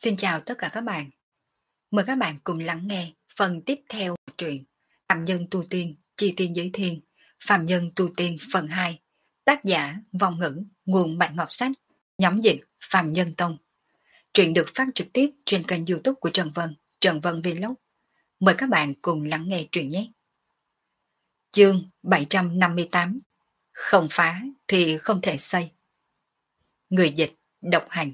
Xin chào tất cả các bạn. Mời các bạn cùng lắng nghe phần tiếp theo của truyện Phạm Nhân Tu Tiên, Chi Tiên Giới Thiên, Phạm Nhân Tu Tiên phần 2. Tác giả Vong Ngữ, nguồn Bạch Ngọc Sách, nhóm dịch Phạm Nhân Tông. Truyện được phát trực tiếp trên kênh YouTube của Trần Vân Vlog. Mời các bạn cùng lắng nghe truyện nhé. Chương 758. Không phá thì không thể xây. Người dịch độc hành.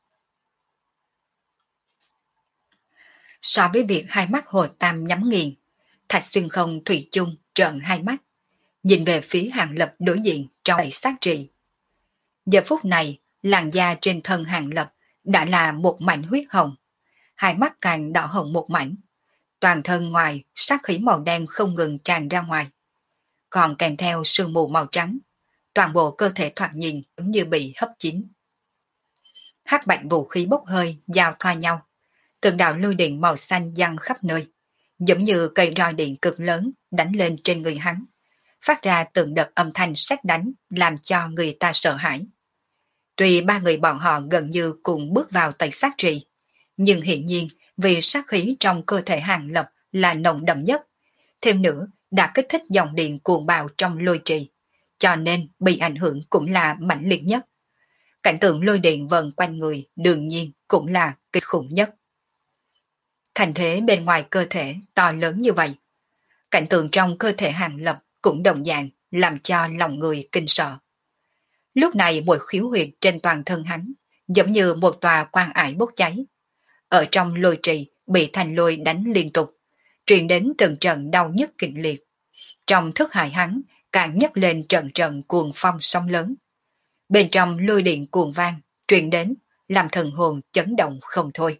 So với việc hai mắt Hồ Tam nhắm nghiền, Thạch Xuyên Không thủy chung trợn hai mắt, nhìn về phía Hàng Lập đối diện trong đầy sát trì. Giờ phút này, làn da trên thân Hàng Lập đã là một mảnh huyết hồng, hai mắt càng đỏ hồng một mảnh, toàn thân ngoài sát khí màu đen không ngừng tràn ra ngoài, còn kèm theo sương mù màu trắng, toàn bộ cơ thể thoạt nhìn giống như bị hấp chín. Hắc bạch vũ khí bốc hơi giao thoa nhau, từng đạo lôi điện màu xanh giăng khắp nơi, giống như cây roi điện cực lớn đánh lên trên người hắn, phát ra từng đợt âm thanh sét đánh làm cho người ta sợ hãi. Tuy ba người bọn họ gần như cùng bước vào tẩy sát trì, nhưng hiển nhiên vì sát khí trong cơ thể Hàng Lập là nồng đậm nhất, thêm nữa đã kích thích dòng điện cuồng bạo trong lôi trì, cho nên bị ảnh hưởng cũng là mãnh liệt nhất. Cảnh tượng lôi điện vần quanh người đương nhiên cũng là kinh khủng nhất. Thành thế bên ngoài cơ thể to lớn như vậy, cảnh tượng trong cơ thể Hàng Lập cũng đồng dạng làm cho lòng người kinh sợ. Lúc này mỗi khiếu huyệt trên toàn thân hắn giống như một tòa quan ải bốc cháy. Ở trong lôi trì bị thành lôi đánh liên tục, truyền đến từng trận đau nhức kịch liệt. Trong thức hải hắn càng nhấc lên trận trận cuồng phong sóng lớn. Bên trong lôi điện cuồng vang truyền đến làm thần hồn chấn động không thôi.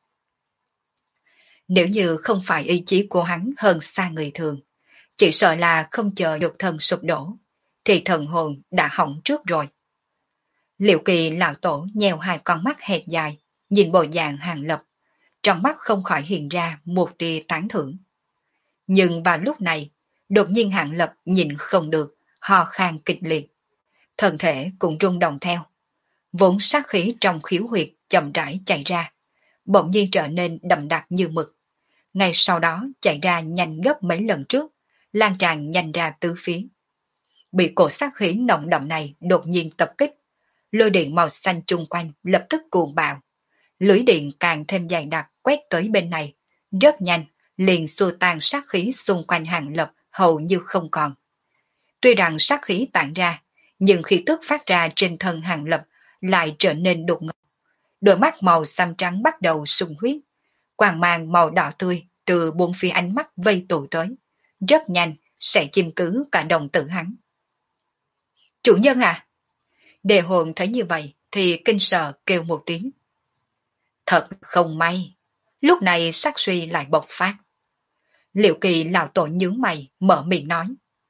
Nếu như không phải ý chí của hắn hơn xa người thường, chỉ sợ là không chờ nhục thân sụp đổ, thì thần hồn đã hỏng trước rồi. Liệu Kỳ lão tổ nheo hai con mắt hẹp dài, nhìn bộ dạng Hàng Lập, trong mắt không khỏi hiện ra một tia tán thưởng. Nhưng vào lúc này, đột nhiên Hàng Lập nhìn không được, ho khan kịch liệt. Thân thể cũng rung động theo. Vốn sát khí trong khiếu huyệt chậm rãi chạy ra, bỗng nhiên trở nên đậm đặc như mực. Ngay sau đó chạy ra nhanh gấp mấy lần trước, lan tràn nhanh ra tứ phía. Bị cổ sát khí nồng đậm này đột nhiên tập kích, lôi điện màu xanh chung quanh lập tức cuồng bạo. Lưới điện càng thêm dày đặc quét tới bên này, rất nhanh, liền xua tan sát khí xung quanh Hàng Lập hầu như không còn. Tuy rằng sát khí tản ra, nhưng khí tức phát ra trên thân Hàng Lập lại trở nên đột ngột. Đôi mắt màu xám trắng bắt đầu sung huyết, quang mang màu đỏ tươi từ bốn phía ánh mắt vây tụ tới, rất nhanh sẽ chiếm cứ cả đồng tử hắn. Chủ nhân à! Đề hồn thấy như vậy thì kinh sợ kêu một tiếng. Thật không may, lúc này sát suy lại bộc phát. Liệu Kỳ lão tổ nhướng mày mở miệng nói.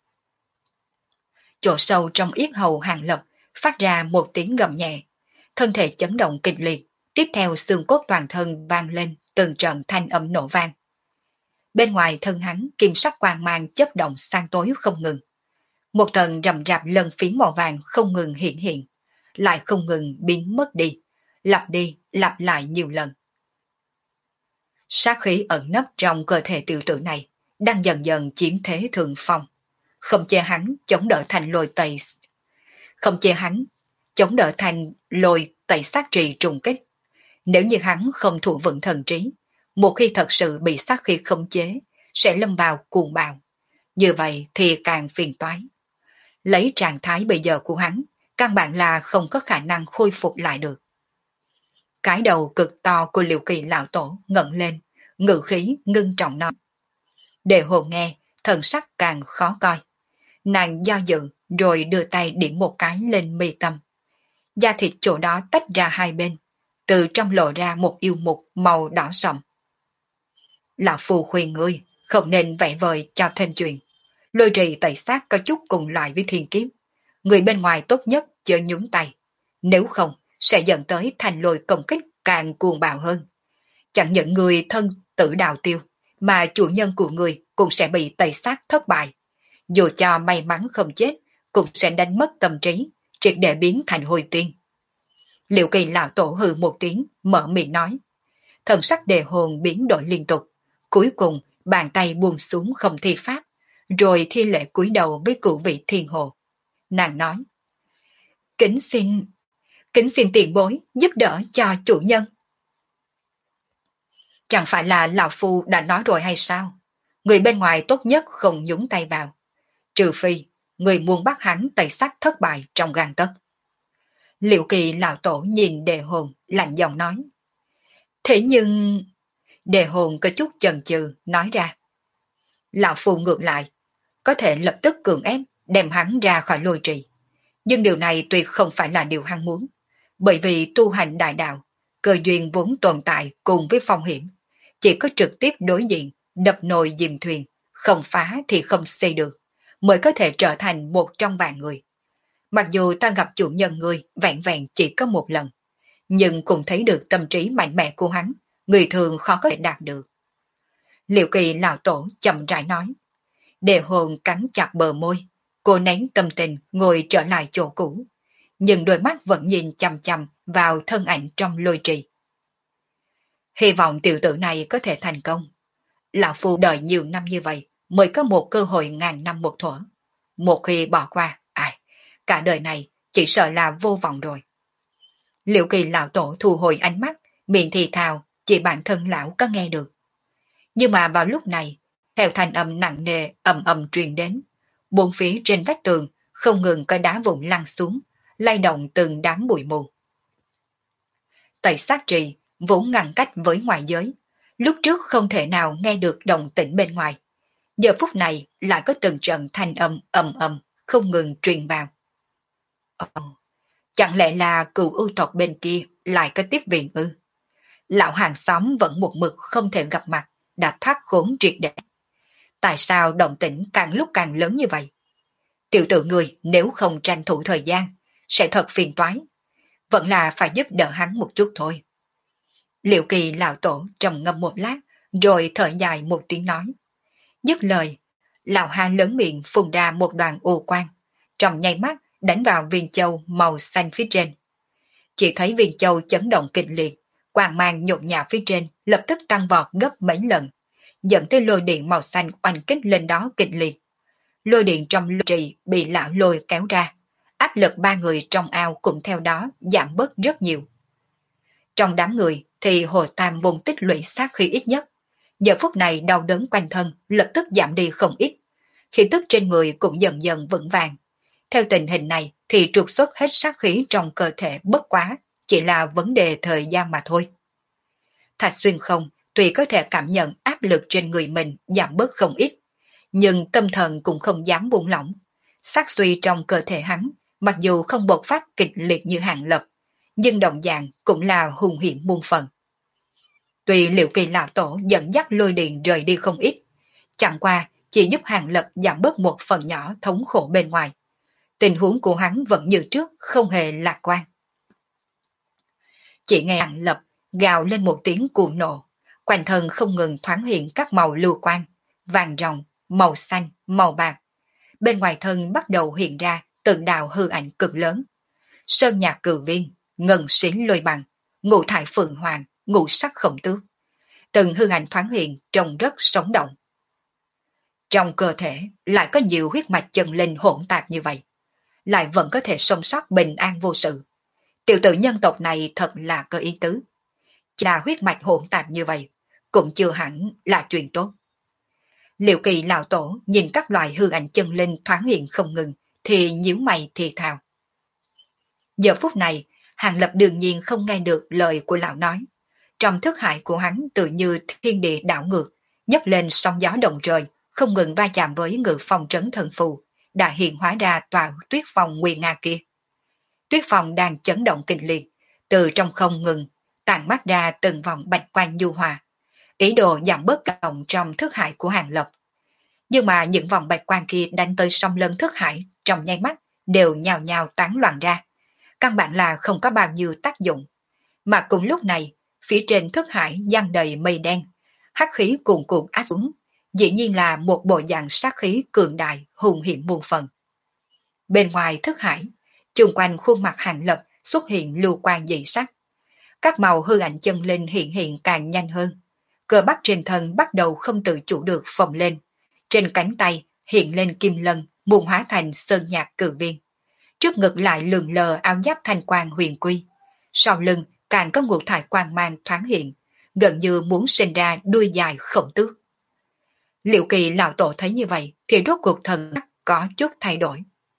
Chỗ sâu trong yết hầu Hàng Lập phát ra một tiếng gầm nhẹ, thân thể chấn động kịch liệt, tiếp theo xương cốt toàn thân vang lên từng trận thanh âm nổ vang. Bên ngoài thân hắn kim sắc quang mang chớp động sang tối không ngừng. Một tầng rậm rạp lân phiến màu vàng không ngừng hiện hiện, lại không ngừng biến mất đi lặp lại nhiều lần. Sát khí ẩn nấp trong cơ thể tiểu tử này đang dần dần chiếm thế thượng phong, không che hắn chống đỡ thành lôi tẩy sát trì trùng kích. Nếu như hắn không thủ vững thần trí, một khi thật sự bị sát khí khống chế, sẽ lâm vào cuồng bạo. Như vậy thì càng phiền toái. Lấy trạng thái bây giờ của hắn, căn bản là không có khả năng khôi phục lại được. Cái đầu cực to của Liệu Kỳ lão tổ ngẩng lên, ngự khí ngưng trọng nói. Đề hồn nghe, thần sắc càng khó coi. Nàng do dự rồi đưa tay điểm một cái lên mi tâm. Da thịt chỗ đó tách ra hai bên, từ trong lộ ra một yêu mục màu đỏ sậm. Lão phù khuyên ngươi không nên vẽ vời cho thêm chuyện. Lôi trì tẩy sát có chút cùng loại với thiên kiếp. Người bên ngoài tốt nhất chớ nhúng tay. Nếu không sẽ dẫn tới thành lôi công kích càng cuồng bạo hơn. Chẳng những người thân tử đạo tiêu, mà chủ nhân của người cũng sẽ bị tẩy sát thất bại. Dù cho may mắn không chết, cũng sẽ đánh mất tâm trí, triệt để biến thành hồi tiên. Liệu Kỳ lão tổ hừ một tiếng, mở miệng nói. thần sắc Đề Hồn biến đổi liên tục. Cuối cùng, bàn tay buông xuống không thi pháp, rồi thi lễ cúi đầu với cửu vị thiên hồ. Nàng nói, kính xin, kính xin tiền bối giúp đỡ cho chủ nhân. Chẳng phải là lão phu đã nói rồi hay sao? Người bên ngoài tốt nhất không nhúng tay vào. Trừ phi, người muốn bắt hắn tẩy sắc thất bại trong gang tấc. Liệu Kỳ lão tổ nhìn Đề Hồn lạnh giọng nói. Thế nhưng... Đề Hồn có chút chần chừ nói ra. Lão phu ngược lại, có thể lập tức cưỡng ép đem hắn ra khỏi lôi trì. Nhưng điều này tuyệt không phải là điều hắn muốn. Bởi vì tu hành đại đạo, cơ duyên vốn tồn tại cùng với phong hiểm. Chỉ có trực tiếp đối diện, đập nồi dìm thuyền, không phá thì không xây được, mới có thể trở thành một trong vạn người. Mặc dù ta gặp chủ nhân người vẹn vẹn chỉ có một lần, nhưng cũng thấy được tâm trí mạnh mẽ của hắn, người thường khó có thể đạt được. Liệu Kỳ lão tổ chậm rãi nói. Đề Hồn cắn chặt bờ môi, cô nén tâm tình ngồi trở lại chỗ cũ, nhưng đôi mắt vẫn nhìn chằm chằm vào thân ảnh trong lôi trì. Hy vọng tiểu tử này có thể thành công. Lão phu đợi nhiều năm như vậy mới có một cơ hội ngàn năm một thuở. Một khi bỏ qua, cả đời này chỉ sợ là vô vọng rồi. Liệu Kỳ lão tổ thu hồi ánh mắt, miệng thì thào, chỉ bản thân lão có nghe được. Nhưng mà vào lúc này, theo thanh âm nặng nề ầm ầm truyền đến, bốn phía trên vách tường không ngừng có đá vụn lăn xuống, lay động từng đám bụi mù. Tẩy sát trì vốn ngăn cách với ngoại giới, lúc trước không thể nào nghe được động tĩnh bên ngoài. Giờ phút này lại có từng trận thanh âm ầm ầm không ngừng truyền vào. Chẳng lẽ là cựu ưu tộc bên kia lại có tiếp viện ư? Lão hàng xóm vẫn một mực không thể gặp mặt, đã thoát khốn triệt để. Tại sao động tĩnh càng lúc càng lớn như vậy? Tiểu tử người nếu không tranh thủ thời gian, sẽ thật phiền toái. Vẫn là phải giúp đỡ hắn một chút thôi. Liệu Kỳ lão tổ trầm ngâm một lát, rồi thở dài một tiếng nói. Dứt lời, lão ha lớn miệng phun ra một đoàn ô quang, trong nháy mắt đánh vào viên châu màu xanh phía trên. Chỉ thấy viên châu chấn động kịch liệt, quang mang nhộn nhạo phía trên lập tức tăng vọt gấp mấy lần, dẫn tới lôi điện màu xanh oanh kích lên đó kịch liệt. Lôi điện trong lôi trì bị lão lôi kéo ra, áp lực ba người trong ao cũng theo đó giảm bớt rất nhiều. Trong đám người thì Hồ Tam vùng tích lũy sát khí ít nhất. Giờ phút này đau đớn quanh thân lập tức giảm đi không ít, khí tức trên người cũng dần dần vững vàng. Theo tình hình này thì trục xuất hết sát khí trong cơ thể bất quá, chỉ là vấn đề thời gian mà thôi. Thạch Xuyên không tuy có thể cảm nhận áp lực trên người mình giảm bớt không ít, nhưng tâm thần cũng không dám buông lỏng. Sát suy trong cơ thể hắn, mặc dù không bộc phát kịch liệt như Hàng Lập, nhưng đồng dạng cũng là hung hiểm muôn phần. Tuy Liệu Kỳ lão tổ dẫn dắt lôi điện rời đi không ít, chẳng qua chỉ giúp Hàng Lập giảm bớt một phần nhỏ thống khổ bên ngoài. Tình huống của hắn vẫn như trước, không hề lạc quan. Chỉ nghe Hàng Lập gào lên một tiếng cuồng nộ, quanh thân không ngừng thoáng hiện các màu lưu quang, vàng ròng, màu xanh, màu bạc. Bên ngoài thân bắt đầu hiện ra từng đạo hư ảnh cực lớn. Sơn nhạc cử viên, ngân xính lôi bằng, ngũ thải phượng hoàng, ngũ sắc khổng tước. Từng hư ảnh thoáng hiện trông rất sống động. Trong cơ thể lại có nhiều huyết mạch chân linh hỗn tạp như vậy, lại vẫn có thể sống sót bình an vô sự. Tiểu tử nhân tộc này thật là có ý tứ. Chỉ là huyết mạch hỗn tạp như vậy, cũng chưa hẳn là chuyện tốt. Liệu Kỳ lão tổ nhìn các loại hư ảnh chân linh thoáng hiện không ngừng, thì nhíu mày thì thào. Giờ phút này, Hàng Lập đương nhiên không nghe được lời của lão nói. Trong thức hải của hắn tự như thiên địa đảo ngược, nhấc lên sóng gió động trời, không ngừng va chạm với ngự phong trấn thần phù, đã hiện hóa ra tòa tuyết phòng nguy nga kia. Tuyết phòng đang chấn động kịch liệt, từ trong không ngừng, tản mắt ra từng vòng bạch quang nhu hòa, ý đồ giảm bớt động trong thức hải của Hàng Lập. Nhưng mà những vòng bạch quang kia đánh tới song lân thức hải trong nháy mắt đều nhào nhào tán loạn ra, căn bản là không có bao nhiêu tác dụng. Mà cùng lúc này, phía trên thức hải giăng đầy mây đen, hắc khí cuồn cuộn áp xuống, dĩ nhiên là một bộ dạng sát khí cường đại hùng hiểm muôn phần. Bên ngoài thức hải, chung quanh khuôn mặt Hàng Lập xuất hiện lưu quang dị sắc. các màu hư ảnh chân linh hiện hiện càng nhanh hơn. Cơ bắp trên thân bắt đầu không tự chủ được phồng lên. Trên cánh tay hiện lên kim lân, muốn hóa thành sơn nhạc cử viên. Trước ngực lại lượn lờ áo giáp thanh quang huyền quy. Sau lưng càng có ngũ thải quang mang thoáng hiện, gần như muốn sinh ra đuôi dài khổng tước. Liệu Kỳ lão tổ thấy như vậy thì rốt cuộc thần sắc có chút thay đổi.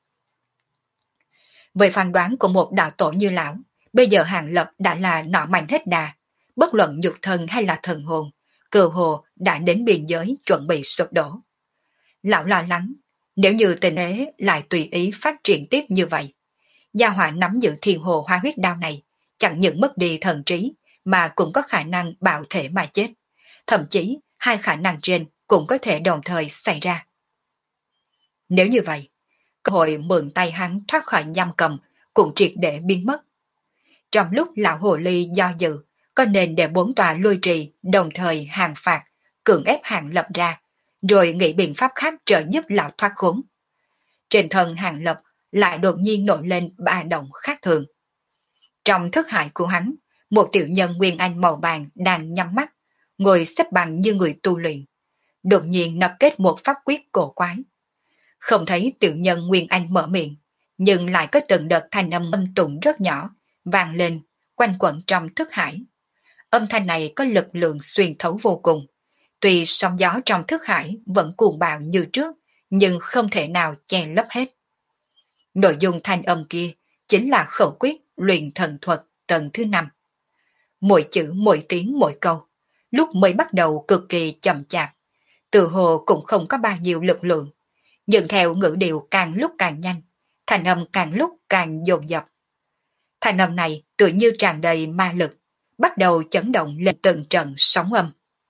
Về phán đoán của một đạo tổ như lão, bây giờ Hàng Lập đã là nọ mạnh hết đà, bất luận nhục thân hay là thần hồn, cơ hồ đã đến biên giới chuẩn bị sụp đổ. Lão lo lắng, nếu như tình thế lại tùy ý phát triển tiếp như vậy, gia hỏa nắm giữ thiên hồ hoa huyết đao này, chẳng những mất đi thần trí, mà cũng có khả năng bạo thể mà chết. Thậm chí, hai khả năng trên cũng có thể đồng thời xảy ra. Nếu như vậy, cơ hội mượn tay hắn thoát khỏi giam cầm cũng triệt để biến mất. Trong lúc lão hồ ly do dự, có nên để 4 tòa lôi trì đồng thời hàng phạt, cưỡng ép Hàng Lập ra, rồi nghĩ biện pháp khác trợ giúp lão thoát khốn. Trên thân Hàng Lập lại đột nhiên nổi lên ba động khác thường. Trong thức hải của hắn, một tiểu nhân nguyên anh màu vàng đang nhắm mắt, ngồi xếp bằng như người tu luyện. Đột nhiên nập kết một pháp quyết cổ quái. Không thấy tiểu nhân nguyên anh mở miệng, nhưng lại có từng đợt thanh âm âm tụng rất nhỏ, vang lên, quanh quẩn trong thức hải. Âm thanh này có lực lượng xuyên thấu vô cùng. Tuy sóng gió trong thức hải vẫn cuồng bạo như trước, nhưng không thể nào che lấp hết. Nội dung thanh âm kia chính là khẩu quyết luyện thần thuật tầng thứ 5. Mỗi chữ mỗi tiếng mỗi câu, lúc mới bắt đầu cực kỳ chậm chạp, tự hồ cũng không có bao nhiêu lực lượng, nhưng theo ngữ điệu càng lúc càng nhanh, thanh âm càng lúc càng dồn dập. Thanh âm này tự như tràn đầy ma lực, bắt đầu chấn động lên từng trận sóng âm.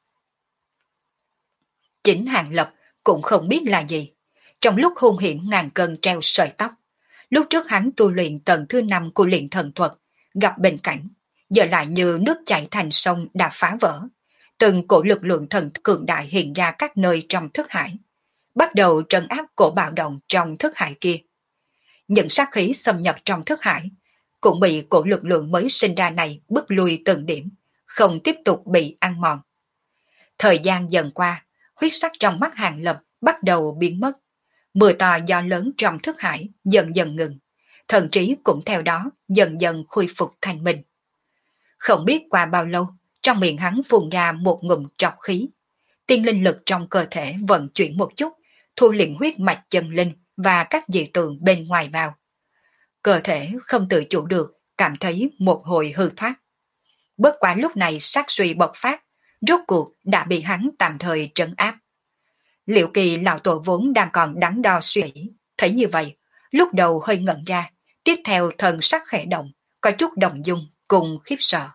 Chính Hàng Lập cũng không biết là gì. Trong lúc hung hiểm ngàn cân treo sợi tóc, lúc trước hắn tu luyện tầng thứ 5 của luyện thần thuật, gặp bình cảnh, giờ lại như nước chảy thành sông đã phá vỡ. Từng cổ lực lượng thần cường đại hiện ra các nơi trong thức hải, bắt đầu trấn áp cổ bạo động trong thức hải kia. Những sát khí xâm nhập trong thức hải, cũng bị cổ lực lượng mới sinh ra này bức lui từng điểm, không tiếp tục bị ăn mòn. Thời gian dần qua, huyết sắc trong mắt Hàng Lập bắt đầu biến mất. Mưa to gió lớn trong thức hải dần dần ngừng, thần trí cũng theo đó dần dần khôi phục thanh minh. Không biết qua bao lâu, trong miệng hắn phun ra một ngụm trọc khí. Tiên linh lực trong cơ thể vận chuyển một chút, thu liệm huyết mạch chân linh và các dị tượng bên ngoài vào. Cơ thể không tự chủ được, cảm thấy một hồi hư thoát. Bất quá lúc này sát suy bộc phát, rốt cuộc đã bị hắn tạm thời trấn áp. Liệu Kỳ lão tổ vốn đang còn đắn đo suy nghĩ, thấy như vậy, lúc đầu hơi ngẩn ra, tiếp theo thần sắc khẽ động, có chút động dung cùng khiếp sợ.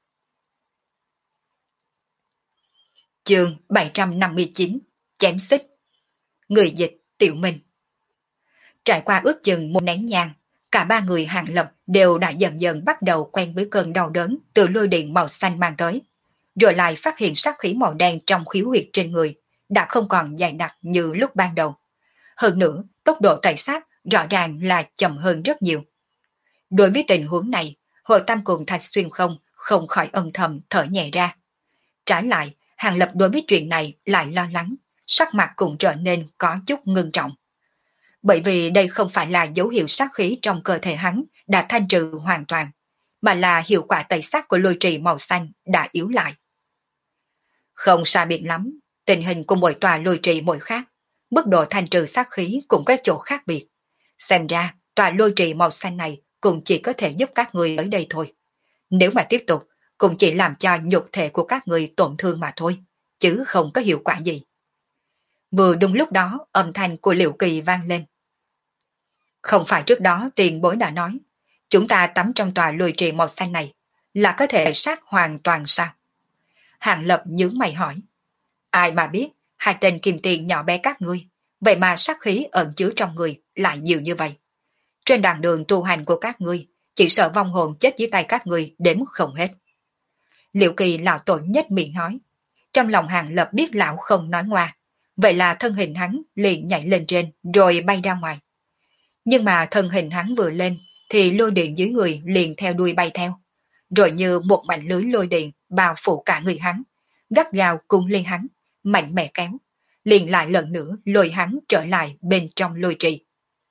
Chương 759, chém xích. Người dịch Tiểu Minh. Trải qua ước chừng một nén nhang, cả ba người Hàng Lập đều đã dần dần bắt đầu quen với cơn đau đớn từ lôi điện màu xanh mang tới, rồi lại phát hiện sát khí màu đen trong khiếu huyệt trên người đã không còn dày đặc như lúc ban đầu. Hơn nữa, tốc độ tẩy sát rõ ràng là chậm hơn rất nhiều. Đối với tình huống này, Hội Tam cùng Thạch Xuyên không khỏi âm thầm thở nhẹ ra. Trái lại, Hàng Lập đối với chuyện này lại lo lắng, sắc mặt cũng trở nên có chút ngưng trọng. Bởi vì đây không phải là dấu hiệu sát khí trong cơ thể hắn đã thanh trừ hoàn toàn, mà là hiệu quả tẩy sát của lôi trì màu xanh đã yếu lại. Không xa biệt lắm, tình hình của mỗi tòa lôi trì mỗi khác, mức độ thanh trừ sát khí cũng có chỗ khác biệt. Xem ra, tòa lôi trì màu xanh này cũng chỉ có thể giúp các người ở đây thôi. Nếu mà tiếp tục, cũng chỉ làm cho nhục thể của các người tổn thương mà thôi, chứ không có hiệu quả gì. Vừa đúng lúc đó, âm thanh của Liệu Kỳ vang lên. Không phải trước đó tiền bối đã nói, chúng ta tắm trong tòa lôi trì màu xanh này là có thể sát hoàn toàn sao? Hàng Lập nhướng mày hỏi. Ai mà biết, hai tên kim tiền nhỏ bé các ngươi, vậy mà sát khí ẩn chứa trong người lại nhiều như vậy. Trên đoạn đường tu hành của các ngươi, chỉ sợ vong hồn chết dưới tay các ngươi đếm không hết. Liệu Kỳ lão tổ nhất miệng nói. Trong lòng Hàng Lập biết lão không nói ngoa, vậy là thân hình hắn liền nhảy lên trên rồi bay ra ngoài. Nhưng mà thân hình hắn vừa lên thì lôi điện dưới người liền theo đuôi bay theo. rồi như một mảnh lưới lôi điện bao phủ cả người hắn, gắt gao cung lên hắn, mạnh mẽ kéo, liền lại lần nữa lôi hắn trở lại bên trong lôi trì.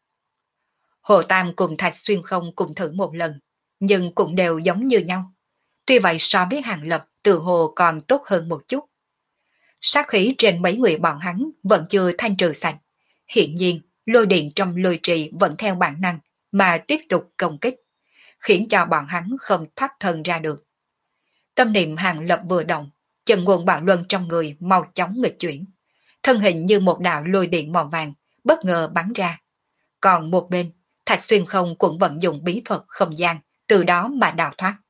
Hồ Tam cùng Thạch Xuyên Không cùng thử một lần, nhưng cũng đều giống như nhau. Tuy vậy so với Hàng Lập từ hồ còn tốt hơn một chút. Sát khí trên mấy người bọn hắn vẫn chưa thanh trừ sạch. Hiện nhiên, lôi điện trong lôi trì vẫn theo bản năng mà tiếp tục công kích, khiến cho bọn hắn không thoát thân ra được. Tâm niệm Hàng Lập vừa động, chân nguồn bạo luân trong người mau chóng nghịch chuyển. Thân hình như một đạo lôi điện màu vàng, bất ngờ bắn ra. Còn một bên, Thạch Xuyên Không cũng vận dụng bí thuật không gian, từ đó mà đào thoát.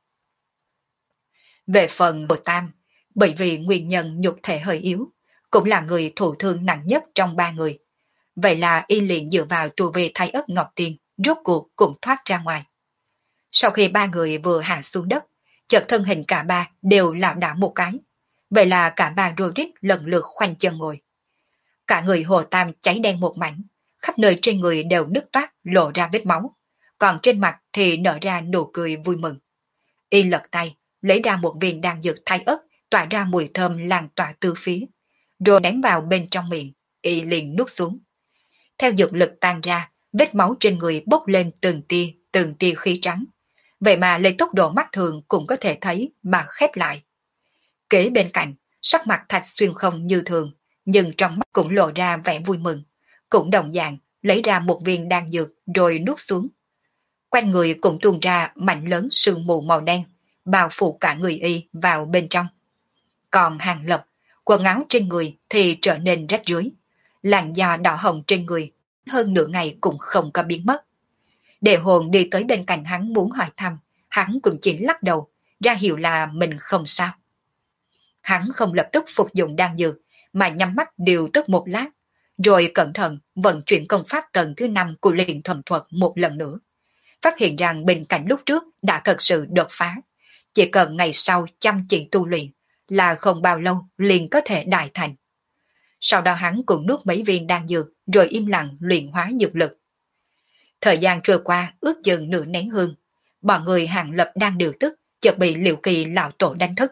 Về phần Hồ Tam, bởi vì nguyên nhân nhục thể hơi yếu, cũng là người thụ thương nặng nhất trong ba người. Vậy là y liền dựa vào tu vi Thái Ất Ngọc Tiên, rốt cuộc cũng thoát ra ngoài. Sau khi ba người vừa hạ xuống đất, chợt thân hình cả ba đều lảo đảo một cái. Vậy là cả ba rô rít lần lượt khoanh chân ngồi. Cả người Hồ Tam cháy đen một mảnh, khắp nơi trên người đều nứt toát lộ ra vết máu, còn trên mặt thì nở ra nụ cười vui mừng. Y lật tay, lấy ra một viên đan dược Thái Ất tỏa ra mùi thơm lan tỏa tứ phía, rồi ném vào bên trong miệng, Y liền nuốt xuống. Theo dược lực tan ra, vết máu trên người bốc lên từng tia khí trắng. Vậy mà lấy tốc độ mắt thường cũng có thể thấy mà khép lại. Kế bên cạnh, sắc mặt Thạch Xuyên Không như thường, nhưng trong mắt cũng lộ ra vẻ vui mừng, cũng đồng dạng lấy ra một viên đan dược rồi nuốt xuống. Quanh người cũng tuôn ra mảnh lớn sương mù màu đen, bao phủ cả người Y vào bên trong. Còn Hàng Lập, quần áo trên người thì trở nên rách rưới, làn da đỏ hồng trên người hơn nửa ngày cũng không có biến mất. Đệ hồn đi tới bên cạnh hắn muốn hỏi thăm, hắn cũng chỉ lắc đầu, ra hiệu là mình không sao. Hắn không lập tức phục dụng đan dược, mà nhắm mắt điều tức một lát, rồi cẩn thận vận chuyển công pháp tầng thứ 5 của luyện thuần thuật một lần nữa. Phát hiện rằng bên cạnh lúc trước đã thật sự đột phá, chỉ cần ngày sau chăm chỉ tu luyện là không bao lâu liền có thể đại thành. Sau đó hắn cũng nuốt mấy viên đan dược rồi im lặng luyện hóa dược lực. Thời gian trôi qua ước chừng nửa nén hương, bọn người Hàng Lập đang điều tức, chợt bị Liệu Kỳ lão tổ đánh thức.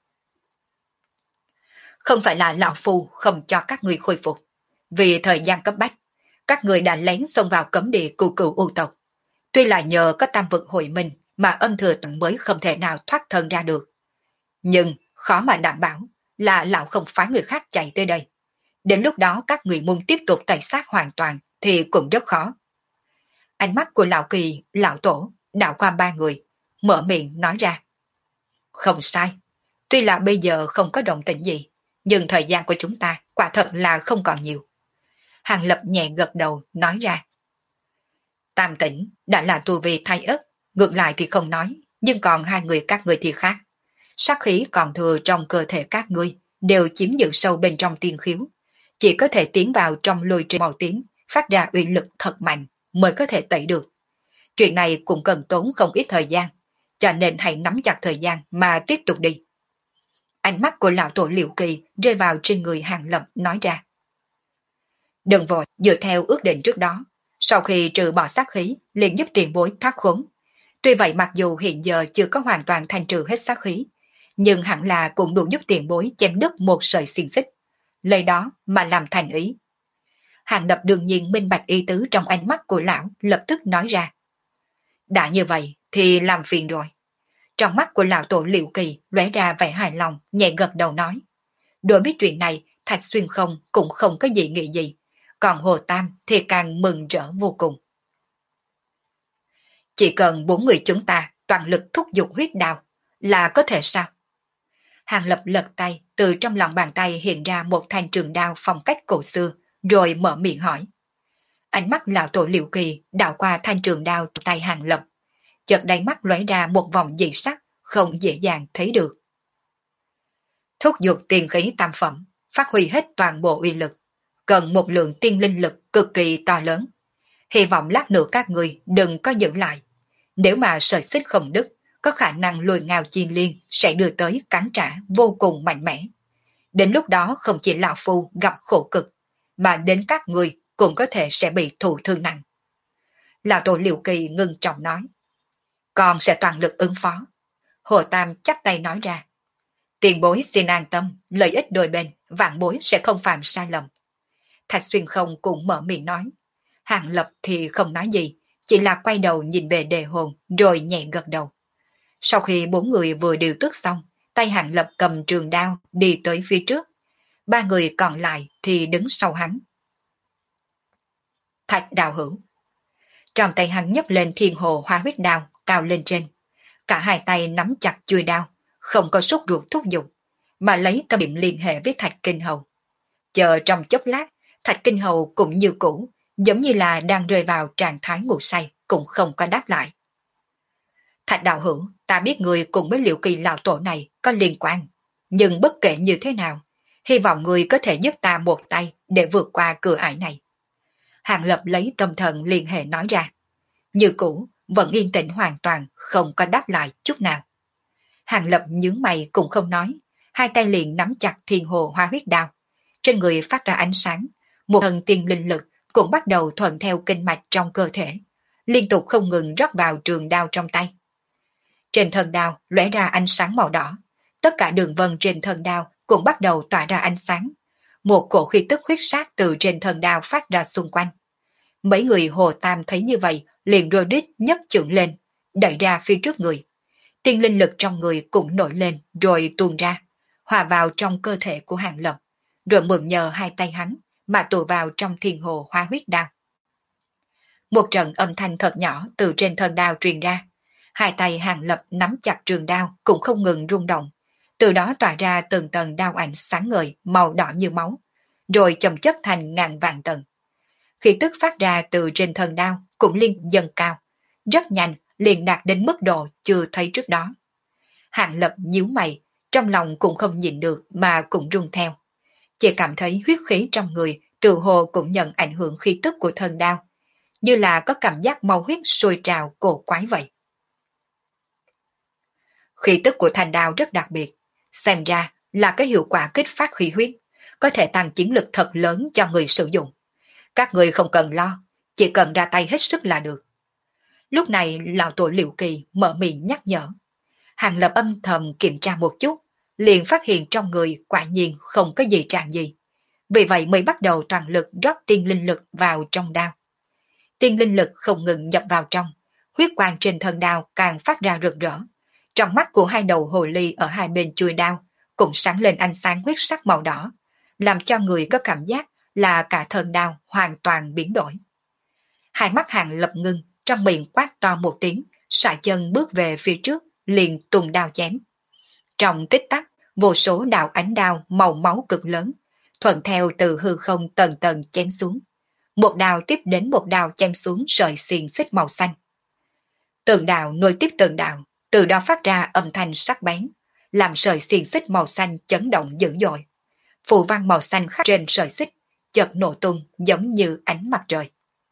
Không phải là lão phu không cho các người khôi phục, vì thời gian cấp bách, các người đã lén xông vào cấm địa cửu cửu u tộc. Tuy là nhờ có tam vực hội minh mà âm thừa tận mới không thể nào thoát thân ra được, nhưng khó mà đảm bảo là lão không phái người khác chạy tới đây. Đến lúc đó các người muốn tiếp tục tẩy sát hoàn toàn thì cũng rất khó. Ánh mắt của lão Kỳ, lão tổ đảo qua ba người, mở miệng nói ra. Không sai, tuy là bây giờ không có động tĩnh gì, nhưng thời gian của chúng ta quả thật là không còn nhiều. Hàng Lập nhẹ gật đầu nói ra. Tam tỉnh đã là tu vi Thái Ất, ngược lại thì không nói, nhưng còn hai người các ngươi thì khác. Sát khí còn thừa trong cơ thể các ngươi đều chiếm giữ sâu bên trong tiên khiếu, chỉ có thể tiến vào trong lôi trì màu tím, phát ra uy lực thật mạnh mới có thể tẩy được. Chuyện này cũng cần tốn không ít thời gian, cho nên hãy nắm chặt thời gian mà tiếp tục đi. Ánh mắt của lão tổ Liệu Kỳ rơi vào trên người Hàng Lập nói ra. Đừng vội, dựa theo ước định trước đó, sau khi trừ bỏ sát khí, liền giúp tiền bối thoát khốn. Tuy vậy mặc dù hiện giờ chưa có hoàn toàn thanh trừ hết sát khí, nhưng hẳn là cũng đủ giúp tiền bối chém đứt một sợi xiềng xích, lấy đó mà làm thành ý. Hàng Lập đương nhiên minh bạch ý tứ trong ánh mắt của lão, lập tức nói ra. Đã như vậy thì làm phiền rồi. Trong mắt của lão tổ Liệu Kỳ lóe ra vẻ hài lòng, nhẹ gật đầu nói. Đối với chuyện này, Thạch Xuyên Không cũng không có gì nghĩ gì, còn Hồ Tam thì càng mừng rỡ vô cùng. Chỉ cần 4 người chúng ta toàn lực thúc giục huyết đao là có thể sao? Hàng Lập lật tay, từ trong lòng bàn tay hiện ra một thanh trường đao phong cách cổ xưa, rồi mở miệng hỏi. Ánh mắt lão tổ Liệu Kỳ đảo qua thanh trường đao trong tay Hàng Lập, chợt đáy mắt lóe ra một vòng dị sắc không dễ dàng thấy được. Thúc giục tiên khí tam phẩm, phát huy hết toàn bộ uy lực, cần một lượng tiên linh lực cực kỳ to lớn. Hy vọng lát nữa các người đừng có giữ lại. Nếu mà sợi xích không đứt, có khả năng lùi ngao chi liên sẽ đưa tới cắn trả vô cùng mạnh mẽ. Đến lúc đó không chỉ lão phu gặp khổ cực, mà đến các người cũng có thể sẽ bị thụ thương nặng. Lão tổ Liệu Kỳ ngưng trọng nói. Con sẽ toàn lực ứng phó. Hồ Tam chắp tay nói ra. Tiền bối xin an tâm, lợi ích đôi bên, vạn bối sẽ không phạm sai lầm. Thạch Xuyên Không cũng mở miệng nói. Hàng Lập thì không nói gì, chỉ là quay đầu nhìn về đề hồn rồi nhẹ gật đầu. Sau khi bốn người vừa điều tước xong, tay Hàng Lập cầm trường đao đi tới phía trước. Ba người còn lại thì đứng sau hắn. Thạch Đào Hữu. Trong tay hắn nhấc lên thiên hồ hoa huyết đao cao lên trên. Cả hai tay nắm chặt chuôi đao, không có sốt ruột thúc giục, mà lấy tâm niệm liên hệ với Thạch Kinh Hầu. Chờ trong chốc lát, Thạch Kinh Hầu cũng như cũ, giống như là đang rơi vào trạng thái ngủ say, cũng không có đáp lại. Thạch Đạo Hữu, ta biết người cùng với Liệu Kỳ lão tổ này có liên quan, nhưng bất kể như thế nào, hy vọng người có thể giúp ta một tay để vượt qua cửa ải này. Hàng Lập lấy tâm thần liên hệ nói ra. Như cũ, vẫn yên tĩnh hoàn toàn, không có đáp lại chút nào. Hàng Lập nhướng mày cũng không nói, hai tay liền nắm chặt thiên hồ hoa huyết đao. Trên người phát ra ánh sáng, một thần tiên linh lực cũng bắt đầu thuận theo kinh mạch trong cơ thể, liên tục không ngừng rót vào trường đao trong tay. Trên thân đao lóe ra ánh sáng màu đỏ, tất cả đường vân trên thân đao cũng bắt đầu tỏa ra ánh sáng. Một cổ khí tức huyết sát từ trên thân đao phát ra xung quanh. Mấy người Hồ Tam thấy như vậy, liền rô đít nhấc chưởng lên, đẩy ra phía trước người. Tiên linh lực trong người cũng nổi lên rồi tuôn ra, hòa vào trong cơ thể của Hàng Lập, rồi mượn nhờ hai tay hắn mà tụ vào trong thiên hồ hoa huyết đao. Một trận âm thanh thật nhỏ từ trên thân đao truyền ra, hai tay Hàng Lập nắm chặt trường đao cũng không ngừng rung động, từ đó tỏa ra từng tầng đao ảnh sáng ngời màu đỏ như máu, rồi chồng chất thành ngàn vạn tầng. Khí tức phát ra từ trên thân đao cũng liên dần cao, rất nhanh liền đạt đến mức độ chưa thấy trước đó. Hàng Lập nhíu mày, trong lòng cũng không nhịn được mà cũng rung theo. Chỉ cảm thấy huyết khí trong người tự hồ cũng nhận ảnh hưởng khí tức của thân đao, như là có cảm giác mau huyết sôi trào cổ quái vậy. Khí tức của thanh đao rất đặc biệt, xem ra là cái hiệu quả kích phát khí huyết, có thể tăng chiến lực thật lớn cho người sử dụng. Các người không cần lo, chỉ cần ra tay hết sức là được. Lúc này lão tổ Liệu Kỳ mở miệng nhắc nhở. Hàng Lập âm thầm kiểm tra một chút, liền phát hiện trong người quả nhiên không có gì trạng gì. Vì vậy mới bắt đầu toàn lực rót tiên linh lực vào trong đao. Tiên linh lực không ngừng nhập vào trong, huyết quang trên thân đao càng phát ra rực rỡ. Trong mắt của hai đầu hồ ly ở hai bên chuôi đao cũng sáng lên ánh sáng huyết sắc màu đỏ, làm cho người có cảm giác là cả thân đao hoàn toàn biến đổi. Hai mắt Hàng Lập ngưng, trong miệng quát to một tiếng, sải chân bước về phía trước, liền tung đao chém. Trong tích tắc, vô số đạo ánh đao màu máu cực lớn, thuận theo từ hư không tầng tầng chém xuống. Một đao tiếp đến một đao chém xuống sợi xiềng xích màu xanh. Từng đao nối tiếp từng đao, từ đó phát ra âm thanh sắc bén, làm sợi xiềng xích màu xanh chấn động dữ dội. Phù văn màu xanh khắc trên sợi xích, chợt nổ tung giống như ánh mặt trời.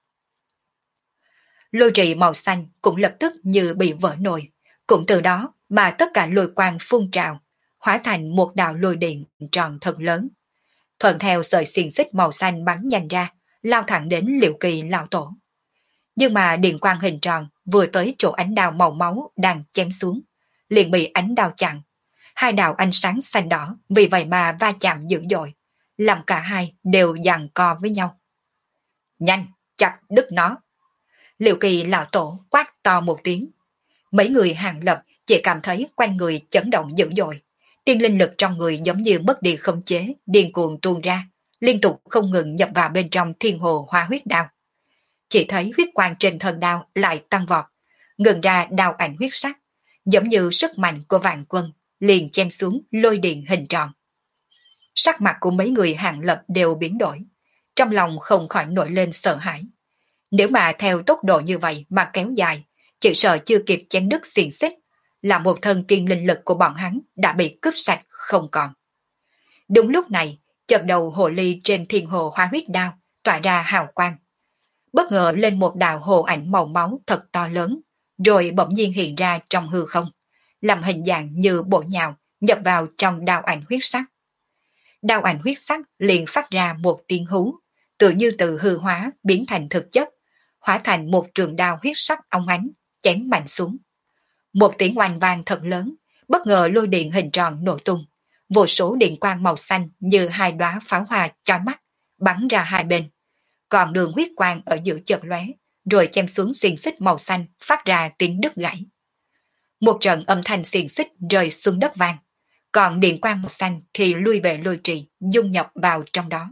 Lôi trì màu xanh cũng lập tức như bị vỡ nồi, cũng từ đó mà tất cả lôi quang phun trào, hóa thành một đạo lôi điện tròn thật lớn. Thuận theo sợi xiềng xích màu xanh bắn nhanh ra, lao thẳng đến Liệu Kỳ lão tổ. Nhưng mà điện quang hình tròn vừa tới chỗ ánh đao màu máu đang chém xuống, liền bị ánh đao chặn. Hai đạo ánh sáng xanh đỏ vì vậy mà va chạm dữ dội, làm cả hai đều giằng co với nhau. Nhanh, chặt đứt nó! Liệu Kỳ lão tổ quát to một tiếng. Mấy người Hàng Lập chỉ cảm thấy quanh người chấn động dữ dội. Tiên linh lực trong người giống như mất đi khống chế, điên cuồng tuôn ra, liên tục không ngừng nhập vào bên trong thiên hồ hoa huyết đao. Chỉ thấy huyết quang trên thân đao lại tăng vọt, ngừng ra đao ảnh huyết sắc, giống như sức mạnh của vạn quân, liền chém xuống lôi điện hình tròn. Sắc mặt của mấy người Hàng Lập đều biến đổi, trong lòng không khỏi nổi lên sợ hãi. Nếu mà theo tốc độ như vậy mà kéo dài, chỉ sợ chưa kịp chém đứt xiềng xích, là một thân tiên linh lực của bọn hắn đã bị cướp sạch không còn. Đúng lúc này, chợt đầu hồ ly trên thiên hồ hoa huyết đao tỏa ra hào quang. Bất ngờ lên một đạo hồ ảnh màu máu thật to lớn, rồi bỗng nhiên hiện ra trong hư không, làm hình dạng như bộ nhào nhập vào trong đao ảnh huyết sắc. Đao ảnh huyết sắc liền phát ra một tiếng hú, tự như từ hư hóa biến thành thực chất, hóa thành một trường đao huyết sắc óng ánh, chém mạnh xuống. Một tiếng oanh vang thật lớn, bất ngờ lôi điện hình tròn nổ tung. Vô số điện quang màu xanh như hai đóa pháo hoa chói mắt, bắn ra hai bên. Còn đường huyết quang ở giữa chợt lóe, rồi chém xuống xiềng xích màu xanh phát ra tiếng đứt gãy. Một trận âm thanh xiềng xích rơi xuống đất vang, còn điện quang màu xanh thì lui về lôi trì, dung nhập vào trong đó.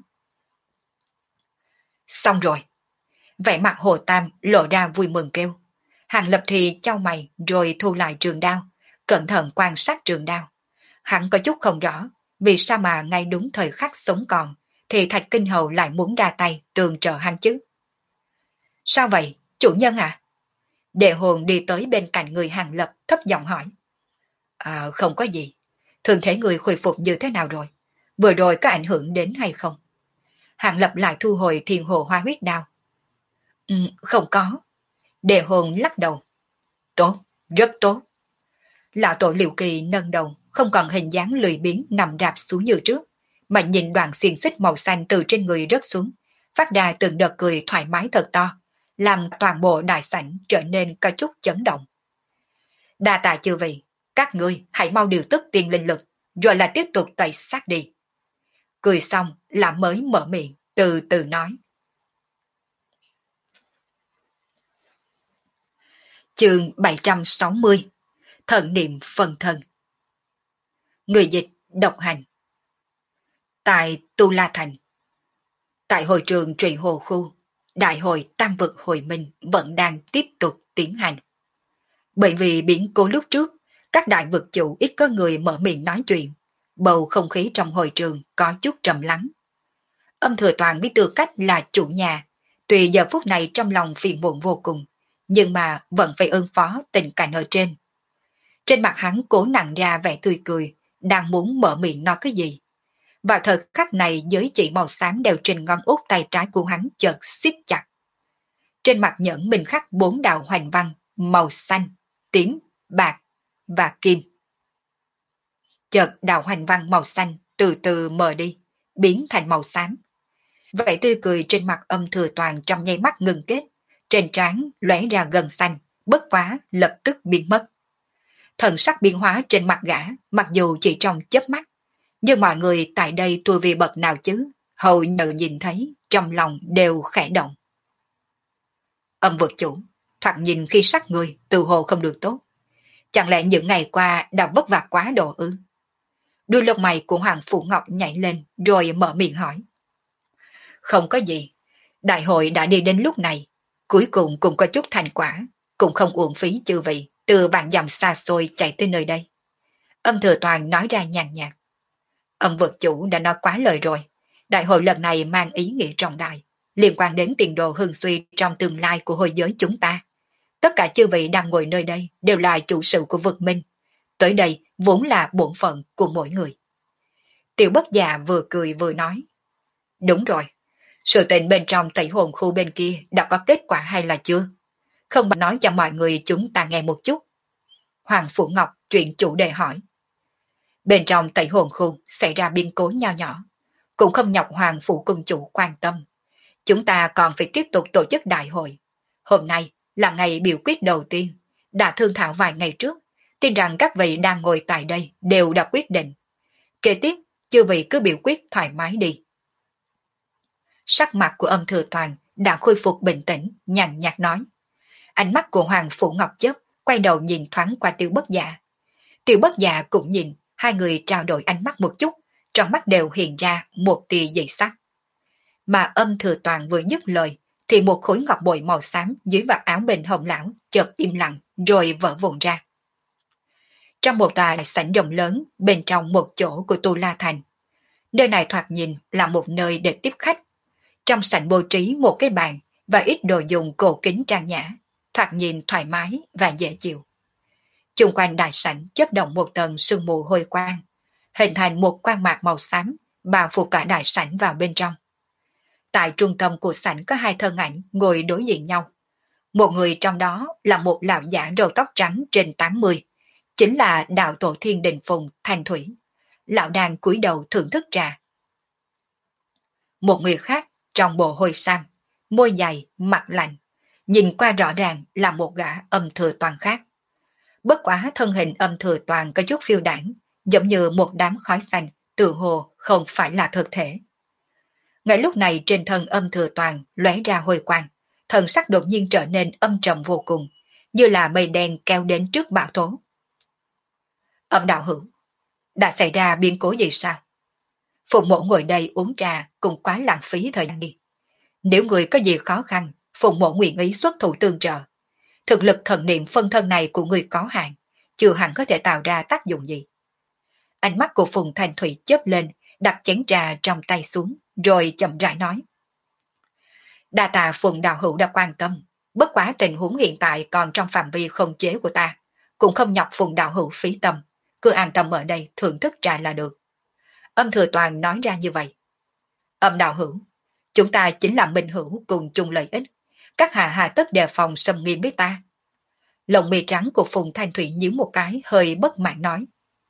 Xong rồi. Vẻ mặt Hồ Tam lộ ra vui mừng kêu. Hàng Lập thì chau mày rồi thu lại trường đao, cẩn thận quan sát trường đao. Hắn có chút không rõ, vì sao mà ngay đúng thời khắc sống còn, thì Thạch Kinh Hầu lại muốn ra tay tường trợ hắn chứ. Sao vậy, chủ nhân à? Đệ hồn đi tới bên cạnh người Hàng Lập thấp giọng hỏi. Không có gì. Thường thể người khôi phục như thế nào rồi? Vừa rồi có ảnh hưởng đến hay không? Hàng Lập lại thu hồi Thiên Hồ Hoa Huyết Đao. Không có. Đệ hồn lắc đầu. Tốt, rất tốt. Lão tổ Liều Kỳ nâng đầu, không còn hình dáng lười biếng nằm rạp xuống như trước, mà nhìn đoạn xiềng xích màu xanh từ trên người rớt xuống, phát ra từng đợt cười thoải mái thật to, làm toàn bộ đại sảnh trở nên có chút chấn động. Đa tạ chư vị, các ngươi hãy mau điều tức tiền linh lực, rồi là tiếp tục tẩy xác đi. Cười xong là mới mở miệng, từ từ nói. Chương 760. Thần niệm phân thân. Người dịch độc hành. Tại Tu La Thành. Tại hội trường Trụy Hồ Khu, đại hội Tam Vực Hồi Minh vẫn đang tiếp tục tiến hành. Bởi vì biến cố lúc trước, các đại vực chủ ít có người mở miệng nói chuyện, bầu không khí trong hội trường có chút trầm lắng. Âm Thừa Toàn với tư cách là chủ nhà, tuy giờ phút này trong lòng phiền muộn vô cùng, nhưng mà vẫn phải ứng phó tình cảnh ở trên. Trên mặt hắn cố nặng ra vẻ tươi cười, đang muốn mở miệng nói cái gì. Vào thời khắc này giới chỉ màu xám đều trên ngón út tay trái của hắn chợt siết chặt. Trên mặt nhẫn mình khắc 4 đạo hoành văn, màu xanh, tím, bạc và kim. Chợt đạo hoành văn màu xanh từ từ mờ đi, biến thành màu xám. Vẻ tươi cười trên mặt Âm Thừa Toàn trong nháy mắt ngừng kết, trên trán lóe ra gân xanh, bất quá lập tức biến mất. Thần sắc biến hóa trên mặt gã, mặc dù chỉ trong chớp mắt, nhưng mọi người tại đây tuổi vì bậc nào chứ, hầu như nhìn thấy, trong lòng đều khẽ động. Âm vực chủ, thoạt nhìn khi sắc người từ hồ không được tốt. Chẳng lẽ những ngày qua đã vất vả quá độ ư? Đuôi lông mày của Hoàng Phủ Ngọc nhảy lên rồi mở miệng hỏi. Không có gì, đại hội đã đi đến lúc này, cuối cùng cũng có chút thành quả, cũng không uổng phí chư vị, từ vạn dặm xa xôi chạy tới nơi đây. Âm Thừa Toàn nói ra nhàn nhạt. Âm vực chủ đã nói quá lời rồi, đại hội lần này mang ý nghĩa trọng đại, liên quan đến tiền đồ hưng suy trong tương lai của hồi giới chúng ta. Tất cả chư vị đang ngồi nơi đây đều là chủ sự của vực minh. Tới đây vốn là bổn phận của mỗi người. Tiểu Bất Già vừa cười vừa nói. Đúng rồi, sự tình bên trong tẩy hồn khu bên kia đã có kết quả hay là chưa? Không bằng nói cho mọi người chúng ta nghe một chút. Hoàng Phủ Ngọc chuyện chủ đề hỏi. Bên trong tẩy hồn khu xảy ra biến cố nho nhỏ, cũng không nhọc Hoàng Phủ Cung chủ quan tâm. Chúng ta còn phải tiếp tục tổ chức đại hội. Hôm nay là ngày biểu quyết đầu tiên, đã thương thảo vài ngày trước, tin rằng các vị đang ngồi tại đây đều đã quyết định. Kế tiếp, chư vị cứ biểu quyết thoải mái đi. Sắc mặt của Âm Thừa Toàn đã khôi phục bình tĩnh, nhàn nhạt nói. Ánh mắt của Hoàng Phủ Ngọc chớp, quay đầu nhìn thoáng qua Tiểu Bất Dạ. Tiểu Bất Dạ cũng nhìn, hai người trao đổi ánh mắt một chút, trong mắt đều hiện ra một tia dị sắc. Mà Âm Thừa Toàn vừa dứt lời, thì một khối ngọc bội màu xám dưới vạt áo bên hồng lão chợt im lặng rồi vỡ vụn ra. Trong một tòa sảnh rộng lớn bên trong một chỗ của Tu La Thành, nơi này thoạt nhìn là một nơi để tiếp khách. Trong sảnh bố trí một cái bàn và ít đồ dùng cổ kính trang nhã, thoạt nhìn thoải mái và dễ chịu. Chung quanh đại sảnh chớp động một tầng sương mù hôi quang, hình thành một quang mạc màu xám bao phủ cả đại sảnh vào bên trong. Tại trung tâm của sảnh có hai thân ảnh ngồi đối diện nhau. Một người trong đó là một lão giả râu tóc trắng trên 80, chính là đạo tổ Thiên Đình Phùng Thanh Thủy. Lão đang cúi đầu thưởng thức trà. Một người khác trong bộ hôi sam, môi dày, mặt lạnh, nhìn qua rõ ràng là một gã Âm Thừa Toàn khác. Bất quá thân hình Âm Thừa Toàn có chút phiêu đảng, giống như một đám khói xanh, tự hồ không phải là thực thể. Ngay lúc này trên thân Âm Thừa Toàn lóe ra hồi quang, thần sắc đột nhiên trở nên âm trầm vô cùng, như là mây đen kéo đến trước bão tố. Âm đạo hữu, đã xảy ra biến cố gì sao? Phùng mộ ngồi đây uống trà cũng quá lãng phí thời gian đi. Nếu người có gì khó khăn, Phùng mộ nguyện ý xuất thủ tương trợ. Thực lực thần niệm phân thân này của người có hạn, chưa hẳn có thể tạo ra tác dụng gì. Ánh mắt của Phùng Thanh Thủy chớp lên, đặt chén trà trong tay xuống, rồi chậm rãi nói. Đa tạ Phùng đạo hữu đã quan tâm, bất quá tình huống hiện tại còn trong phạm vi không chế của ta, cũng không nhọc Phùng đạo hữu phí tâm, cứ an tâm ở đây thưởng thức trà là được. Âm Thừa Toàn nói ra như vậy. Âm đạo hữu, chúng ta chính là minh hữu cùng chung lợi ích, các hạ hà tất đề phòng xâm nghiêm với ta. Lông mi trắng của Phùng Thanh Thủy nhíu một cái hơi bất mãn nói.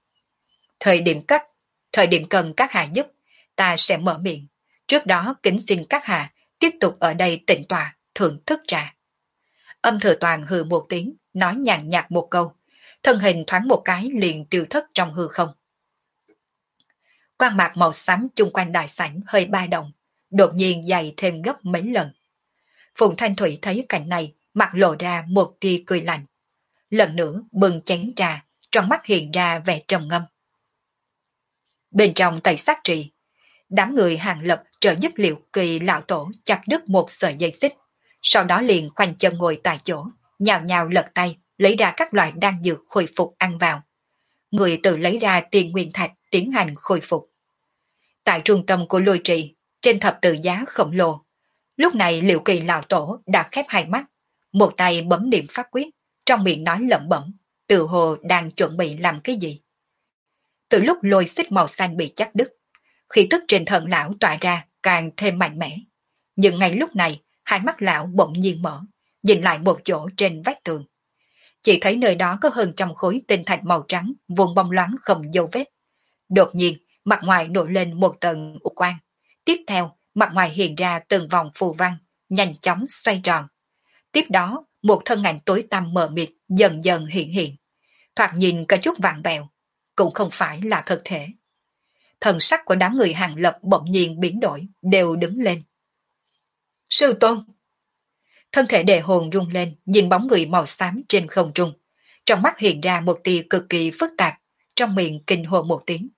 Thời điểm cần các hạ giúp, ta sẽ mở miệng. Trước đó kính xin các hạ tiếp tục ở đây tĩnh tọa, thưởng thức trà. Âm Thừa Toàn hừ một tiếng, nói nhàn nhạt một câu, thân hình thoáng một cái liền tiêu thất trong hư không. Quang mạc màu xám chung quanh đại sảnh hơi ba động, đột nhiên dày thêm gấp mấy lần. Phùng Thanh Thủy thấy cảnh này, mặt lộ ra một tia cười lạnh. Lần nữa bừng chén trà, trong mắt hiện ra vẻ trầm ngâm. Bên trong tẩy sát trì, đám người Hàng Lập trợ giúp Liệu Kỳ lão tổ chặt đứt một sợi dây xích, sau đó liền khoanh chân ngồi tại chỗ, nhào nhào lật tay, lấy ra các loại đan dược khôi phục ăn vào. Người tự lấy ra tiền nguyên thạch tiến hành khôi phục. Tại trung tâm của lôi trì, trên thập tự giá khổng lồ, lúc này Liệu Kỳ lão tổ đã khép hai mắt, một tay bấm niệm pháp quyết, trong miệng nói lẩm bẩm, tự hồ đang chuẩn bị làm cái gì. Từ lúc lôi xích màu xanh bị chặt đứt, khí tức trên thân lão tỏa ra càng thêm mạnh mẽ. Nhưng ngay lúc này, hai mắt lão bỗng nhiên mở, nhìn lại một chỗ trên vách tường. Chỉ thấy nơi đó có hơn trăm khối tinh thạch màu trắng, vuông bóng loáng không dấu vết. Đột nhiên, mặt ngoài nổi lên một tầng u quang. Tiếp theo, mặt ngoài hiện ra từng vòng phù văn, nhanh chóng xoay tròn. Tiếp đó, một thân ảnh tối tăm mờ mịt dần dần hiện. Thoạt nhìn có chút vặn vẹo, cũng không phải là thực thể. Thần sắc của đám người Hàng Lập bỗng nhiên biến đổi, đều đứng lên. Sư tôn! Thân thể Đề Hồn rung lên, nhìn bóng người màu xám trên không trung. Trong mắt hiện ra một tia cực kỳ phức tạp, trong miệng kinh hồn một tiếng.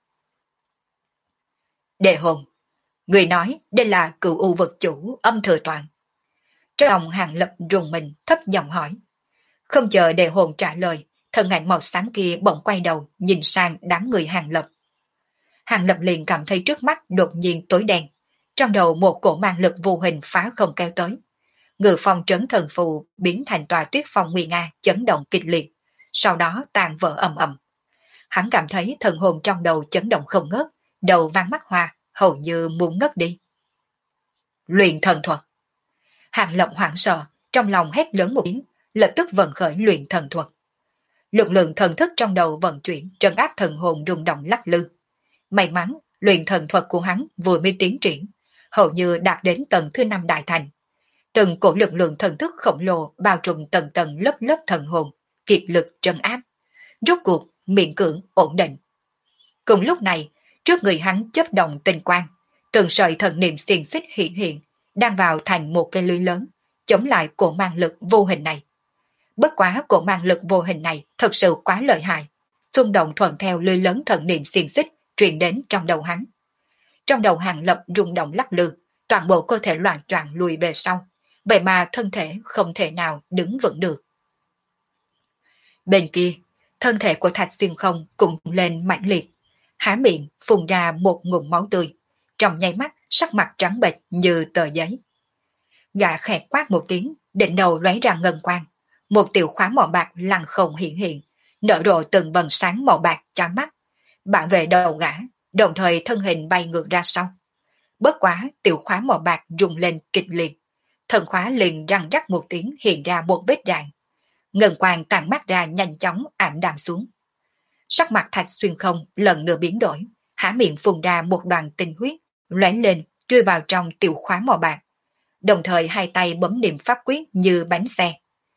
Đề Hồn, người nói đây là cựu u vật chủ Âm Thừa Toàn. Trong lòng Hàng Lập rùng mình thấp giọng hỏi. Không chờ Đề Hồn trả lời, thân ảnh màu xám kia bỗng quay đầu nhìn sang đám người Hàng Lập. Hàng Lập liền cảm thấy trước mắt đột nhiên tối đen, trong đầu một cổ mang lực vô hình phá không kéo tới. Ngự phong trấn thần phù biến thành tòa tuyết phong nguy nga chấn động kịch liệt, sau đó tan vỡ ầm ầm. Hắn cảm thấy thần hồn trong đầu chấn động không ngớt, đầu vang mắt hoa, hầu như muốn ngất đi. Luyện thần thuật. Hàng Lập hoảng sợ, trong lòng hét lớn một tiếng, lập tức vận khởi luyện thần thuật. Lực lượng thần thức trong đầu vận chuyển, trấn áp thần hồn rung động lắc lư. May mắn, luyện thần thuật của hắn vừa mới tiến triển, hầu như đạt đến tầng thứ 5 đại thành. Từng cổ lực lượng thần thức khổng lồ bao trùm tầng tầng lớp lớp thần hồn, kiệt lực trấn áp. Rốt cuộc, miễn cưỡng ổn định. Cùng lúc này, trước người hắn chớp động tinh quang, từng sợi thần niệm xiềng xích hiện, đang vào thành một cây lưới lớn, chống lại cổ mang lực vô hình này. Bất quá cổ mang lực vô hình này thật sự quá lợi hại, xung động thuận theo lưới lớn thần niệm xiềng xích truyền đến trong đầu hắn. Trong đầu Hàng Lập rung động lắc lư, toàn bộ cơ thể loạn choạng lùi về sau, vậy mà thân thể không thể nào đứng vững được. Bên kia, thân thể của Thạch Xuyên Không cũng lên mãnh liệt, há miệng phun ra một ngụm máu tươi, trong nháy mắt sắc mặt trắng bệch như tờ giấy. Gã khẽ quát một tiếng, đỉnh đầu lóe ra ngân quang, một tiểu khóa màu bạc lăng không hiện, nở rộ từng vầng sáng màu bạc chói mắt, bảo vệ đầu gã, đồng thời thân hình bay ngược ra sau. Bất quá tiểu khóa màu bạc rung lên kịch liệt, thần khóa liền răng rắc một tiếng hiện ra một vết rạn. Ngân quang tàn mắt ra nhanh chóng ảm đạm xuống. Sắc mặt Thạch Xuyên Không lần nữa biến đổi, há miệng phun ra một đoàn tinh huyết, lóe lên chui vào trong tiểu khóa màu bạc. Đồng thời hai tay bấm niệm pháp quyết như bánh xe.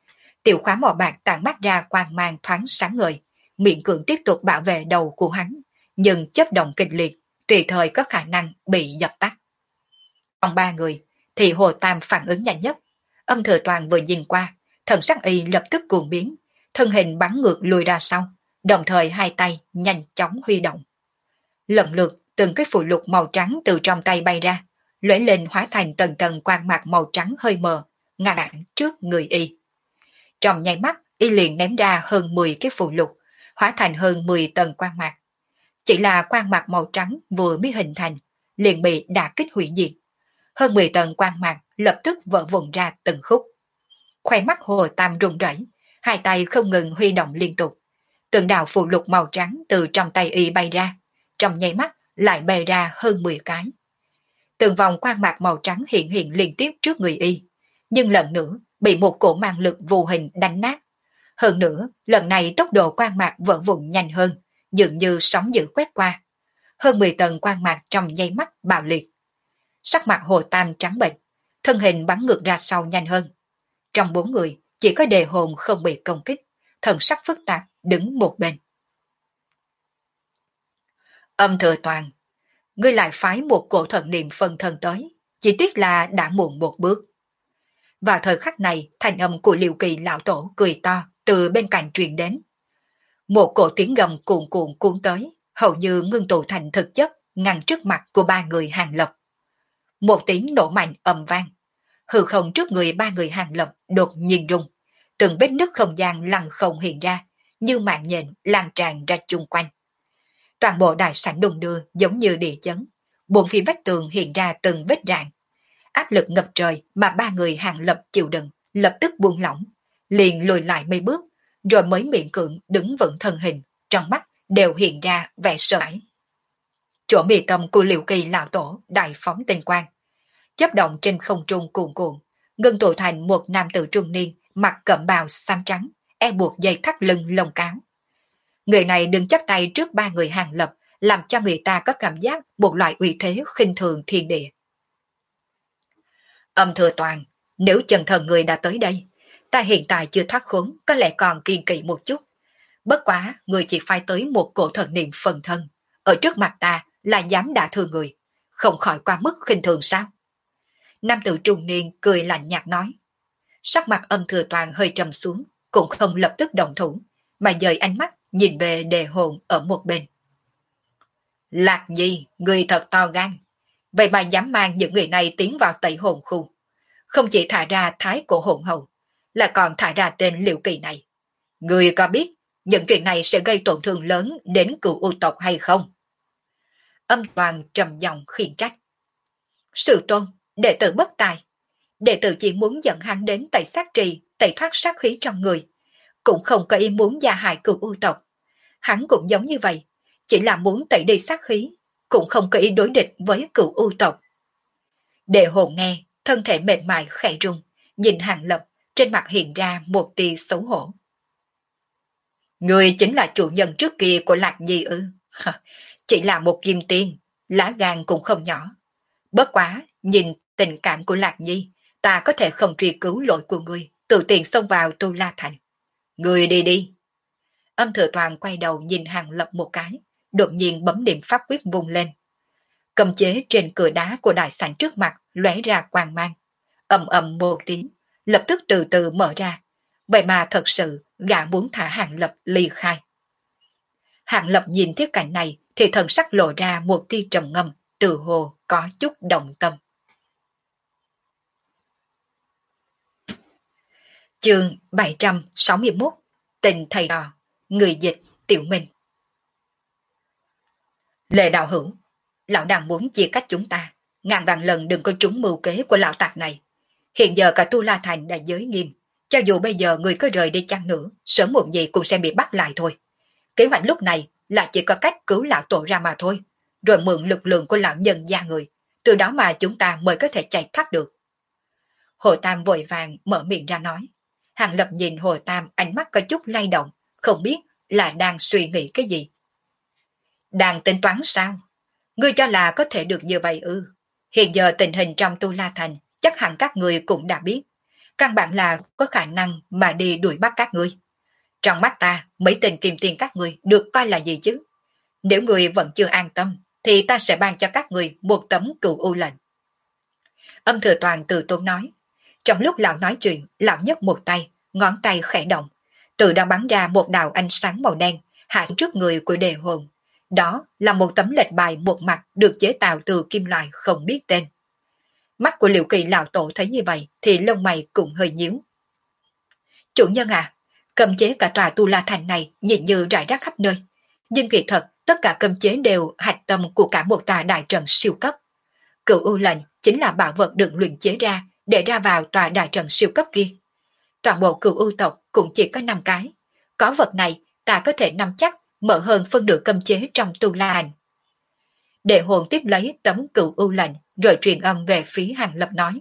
Tiểu khóa màu bạc tản mắt ra quang mang thoáng sáng ngời, miệng cường tiếp tục bảo vệ đầu của hắn, nhưng chấp động kịch liệt, tùy thời có khả năng bị dập tắt. Trong ba người, thì Hồ Tam phản ứng nhanh nhất. Âm Thừa Toàn vừa nhìn qua, thần sắc y lập tức cuồng biến, thân hình bắn ngược lùi ra sau, đồng thời hai tay nhanh chóng huy động. Lần lượt, từng cái phù lục màu trắng từ trong tay bay ra, lóe lên hóa thành tầng tầng quang mạc màu trắng hơi mờ, ngăn cản trước người y. Trong nháy mắt, y liền ném ra hơn 10 cái phù lục, hóa thành hơn 10 tầng quang mạc. Chỉ là quang mạc màu trắng vừa mới hình thành, liền bị đả kích hủy diệt. Hơn 10 tầng quang mạc lập tức vỡ vụn ra từng khúc. Khoe mắt Hồ Tam run rẩy, hai tay không ngừng huy động liên tục. Từng đạo phù lục màu trắng từ trong tay y bay ra, trong nháy mắt lại bay ra hơn 10 cái. Từng vòng quang mạc màu trắng hiện hiện liên tiếp trước người y, nhưng lần nữa bị một cổ mang lực vô hình đánh nát. Hơn nữa, lần này tốc độ quang mạc vỡ vụn nhanh hơn, dường như sóng dữ quét qua. Hơn 10 tầng quang mạc trong nháy mắt bạo liệt. Sắc mặt Hồ Tam trắng bệch, thân hình bắn ngược ra sau nhanh hơn. Trong bốn người, chỉ có Đề Hồn không bị công kích, thần sắc phức tạp đứng một bên. Âm Thừa Toàn, ngươi lại phái một cổ thần niệm phân thân tới, chỉ tiếc là đã muộn một bước. Vào thời khắc này, thanh âm của Liêu Kỳ lão tổ cười to từ bên cạnh truyền đến. Một cổ tiếng gầm cuồn cuộn cuốn tới, hầu như ngưng tụ thành thực chất, ngăn trước mặt của ba người Hàng Lập. Một tiếng nổ mạnh ầm vang, hư không trước người ba người Hàng Lập đột nhiên rung, từng vết nứt không gian lăn không hiện ra, như mạng nhện lan tràn ra chung quanh. Toàn bộ đại sảnh đung đưa giống như địa chấn, bốn phía vách tường hiện ra từng vết rạn. Áp lực ngập trời mà ba người Hàng Lập chịu đựng, lập tức buông lỏng, liền lùi lại mấy bước, rồi mới miễn cưỡng đứng vững thân hình, trong mắt đều hiện ra vẻ sợ hãi. Chỗ mi tâm của Liễu Kỳ lão tổ đại phóng tinh quang, chấp động trên không trung cuồn cuộn, ngưng tụ thành một nam tử trung niên, mặc cẩm bào xám trắng, buộc dây thắt lưng lông cáo. Người này đứng chắp tay trước ba người Hàng Lập, làm cho người ta có cảm giác một loại uy thế khinh thường thiên địa. Âm Thừa Toàn, nếu chân thần người đã tới đây, ta hiện tại chưa thoát khốn, có lẽ còn kiên kỵ một chút. Bất quá, người chỉ phải tới một cổ thần niệm phần thân, ở trước mặt ta là dám đả thương người, không khỏi qua mức khinh thường sao? Nam tử trung niên cười lạnh nhạt nói. Sắc mặt Âm Thừa Toàn hơi trầm xuống, cũng không lập tức động thủ, mà dời ánh mắt nhìn về Đề Hồn ở một bên. Lạc Nhi, người thật to gan, vậy mà dám mang những người này tiến vào Tẩy Hồn khu. Không chỉ thả ra thái cổ hồn hầu, là còn thả ra tên Liễu Kỳ này. Người có biết những chuyện này sẽ gây tổn thương lớn đến cửu u tộc hay không? Âm Toàn trầm giọng khiển trách. Sư tôn, đệ tử bất tài. Đệ tử chỉ muốn dẫn hắn đến tẩy sát trì, tẩy thoát sát khí trong người. Cũng không có ý muốn gia hại cửu u tộc. Hắn cũng giống như vậy, chỉ là muốn tẩy đi sát khí, cũng không có ý đối địch với cửu u tộc. Đệ Hồn nghe, thân thể mệt mỏi khẽ run, nhìn Hàng Lập, trên mặt hiện ra một tia xấu hổ. Người chính là chủ nhân trước kia của Lạc Nhi ư? Chỉ là một kim tiên, lá gan cũng không nhỏ. Bất quá, nhìn tình cảm của Lạc Nhi, ta có thể không truy cứu lỗi của ngươi, tự tiện xông vào Tu La Thành. Ngươi đi đi. Âm Thừa Toàn quay đầu nhìn Hàng Lập một cái, đột nhiên bấm niệm pháp quyết vung lên. Cầm chế trên cửa đá của đại sảnh trước mặt lóe ra quang mang. Ầm ầm một tiếng, lập tức từ từ mở ra. Vậy mà thật sự gã muốn thả Hàng Lập ly khai. Hàng Lập nhìn thấy cảnh này thì thần sắc lộ ra một tia trầm ngâm, từ hồ có chút động tâm. Chương 761, Tình thầy trò, người dịch Tiểu Minh. Lệ đạo hữu, lão đang muốn chia cách chúng ta, ngàn vạn lần đừng có trúng mưu kế của lão tạc này. Hiện giờ cả Tu La Thành đã giới nghiêm, cho dù bây giờ người có rời đi chăng nữa, sớm muộn gì cũng sẽ bị bắt lại thôi. Kế hoạch lúc này là chỉ có cách cứu lão tổ ra mà thôi, rồi mượn lực lượng của lão nhân gia người, từ đó mà chúng ta mới có thể chạy thoát được. Hồ Tam vội vàng mở miệng ra nói. Hàng Lập nhìn Hồ Tam ánh mắt có chút lay động, không biết là đang suy nghĩ cái gì. Đang tính toán sao? Ngươi cho là có thể được như vậy ư? Hiện giờ tình hình trong Tu La Thành chắc hẳn các người cũng đã biết. căn bản là có khả năng mà đi đuổi bắt các ngươi. Trong mắt ta, mấy tên kim tiền các ngươi được coi là gì chứ? Nếu ngươi vẫn chưa an tâm, thì ta sẽ ban cho các ngươi một tấm cựu u lệnh. Âm Thừa Toàn từ tốn nói. Trong lúc lão nói chuyện, lão nhấc một tay, ngón tay khẽ động, từ đó bắn ra một đạo ánh sáng màu đen, hạ trước người của đề hồn. Đó là một tấm lệnh bài một mặt được chế tạo từ kim loại không biết tên. Mắt của Liệu Kỳ lão tổ thấy như vậy thì lông mày cũng hơi nhíu. Chủ nhân à, cấm chế cả tòa Tu La Thành này nhìn như rải rác khắp nơi. Nhưng kỳ thật, tất cả cấm chế đều hạch tâm của cả một tòa đại trận siêu cấp. Cựu U lệnh chính là bảo vật được luyện chế ra để ra vào tòa đại trận siêu cấp kia. Toàn bộ Cựu U tộc cũng chỉ có 5 cái. Có vật này, ta có thể nắm chắc mở hơn phân nửa cấm chế trong Tu La Thành. Đệ hồn tiếp lấy tấm Cựu U lệnh rồi truyền âm về phía Hàng Lập nói.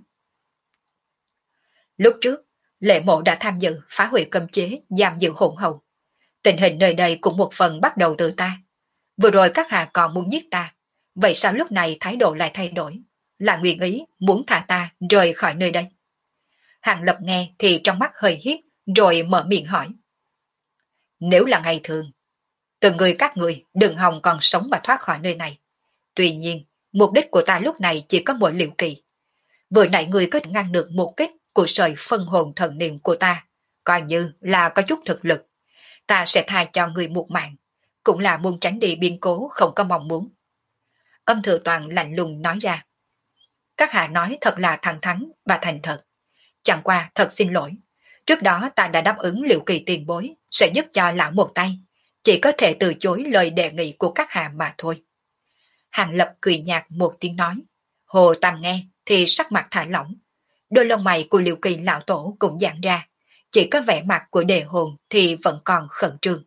Lúc trước, Lệ Mộ đã tham dự phá hủy cấm chế giam giữ hồn hầu. Tình hình nơi đây cũng một phần bắt đầu từ ta. Vừa rồi các hạ còn muốn giết ta, vậy sao lúc này thái độ lại thay đổi, là nguyện ý muốn thả ta rời khỏi nơi đây? Hàng Lập nghe thì trong mắt hơi hiếp, rồi mở miệng hỏi. Nếu là ngày thường, từng người các người đừng hòng còn sống mà thoát khỏi nơi này. Tuy nhiên, mục đích của ta lúc này chỉ có mỗi Liệu Kỳ. Vừa nãy người có thể ngăn được một kích của sợi phân hồn thần niệm của ta, coi như là có chút thực lực. Ta sẽ tha cho người một mạng, cũng là muốn tránh đi biến cố không có mong muốn. Âm Thừa Toàn lạnh lùng nói ra. Các hạ nói thật là thẳng thắn và thành thật. Chẳng qua thật xin lỗi. Trước đó ta đã đáp ứng Liệu Kỳ tiền bối sẽ giúp cho lão một tay. Chỉ có thể từ chối lời đề nghị của các hạ mà thôi. Hàng Lập cười nhạt một tiếng nói. Hồ Tam nghe thì sắc mặt thả lỏng. Đôi lông mày của Liệu Kỳ lão tổ cũng giãn ra. Chỉ có vẻ mặt của đề hồn thì vẫn còn khẩn trương.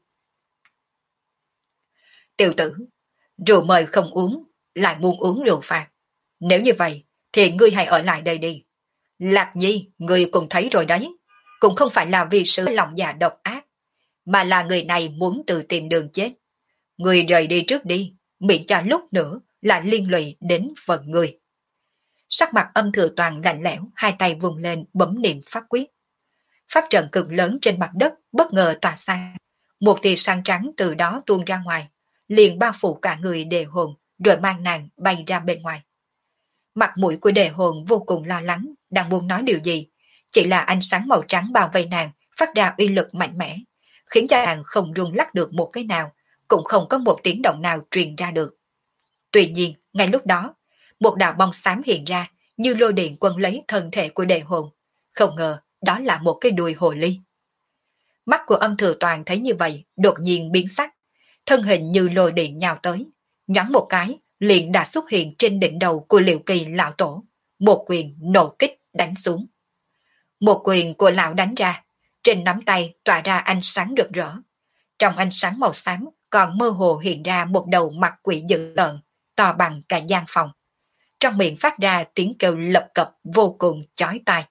Tiểu tử, rượu mời không uống, lại muốn uống rượu phạt. Nếu như vậy, thì ngươi hãy ở lại đây đi. Lạc Nhi, ngươi cũng thấy rồi đấy. Cũng không phải là vì sự lòng dạ độc ác, mà là người này muốn tự tìm đường chết. Ngươi rời đi trước đi, miễn cho lúc nữa là liên lụy đến phần ngươi. Sắc mặt Âm Thừa Toàn lạnh lẽo, hai tay vùng lên bấm niệm pháp quyết. Phát trận cực lớn trên mặt đất bất ngờ tỏa sáng. Một tia sáng trắng từ đó tuôn ra ngoài, liền bao phủ cả người đề hồn, rồi mang nàng bay ra bên ngoài. Mặt mũi của đề hồn vô cùng lo lắng, đang muốn nói điều gì, chỉ là ánh sáng màu trắng bao vây nàng phát ra uy lực mạnh mẽ, khiến cho nàng không rung lắc được một cái nào, cũng không có một tiếng động nào truyền ra được. Tuy nhiên, ngay lúc đó, một đạo bóng xám hiện ra, như lôi điện quấn lấy thân thể của đề hồn. Không ngờ, đó là một cái đuôi hồ ly. Mắt của Âm Thừa Toàn thấy như vậy, đột nhiên biến sắc, thân hình như lôi điện nhào tới, nhoáng một cái, liền đã xuất hiện trên đỉnh đầu của Liệu Kỳ lão tổ, một quyền nổ kích đánh xuống. Một quyền của lão đánh ra, trên nắm tay tỏa ra ánh sáng rực rỡ. Trong ánh sáng màu xám còn mơ hồ hiện ra một đầu mặt quỷ dữ tợn, to bằng cả gian phòng. Trong miệng phát ra tiếng kêu lập cập vô cùng chói tai.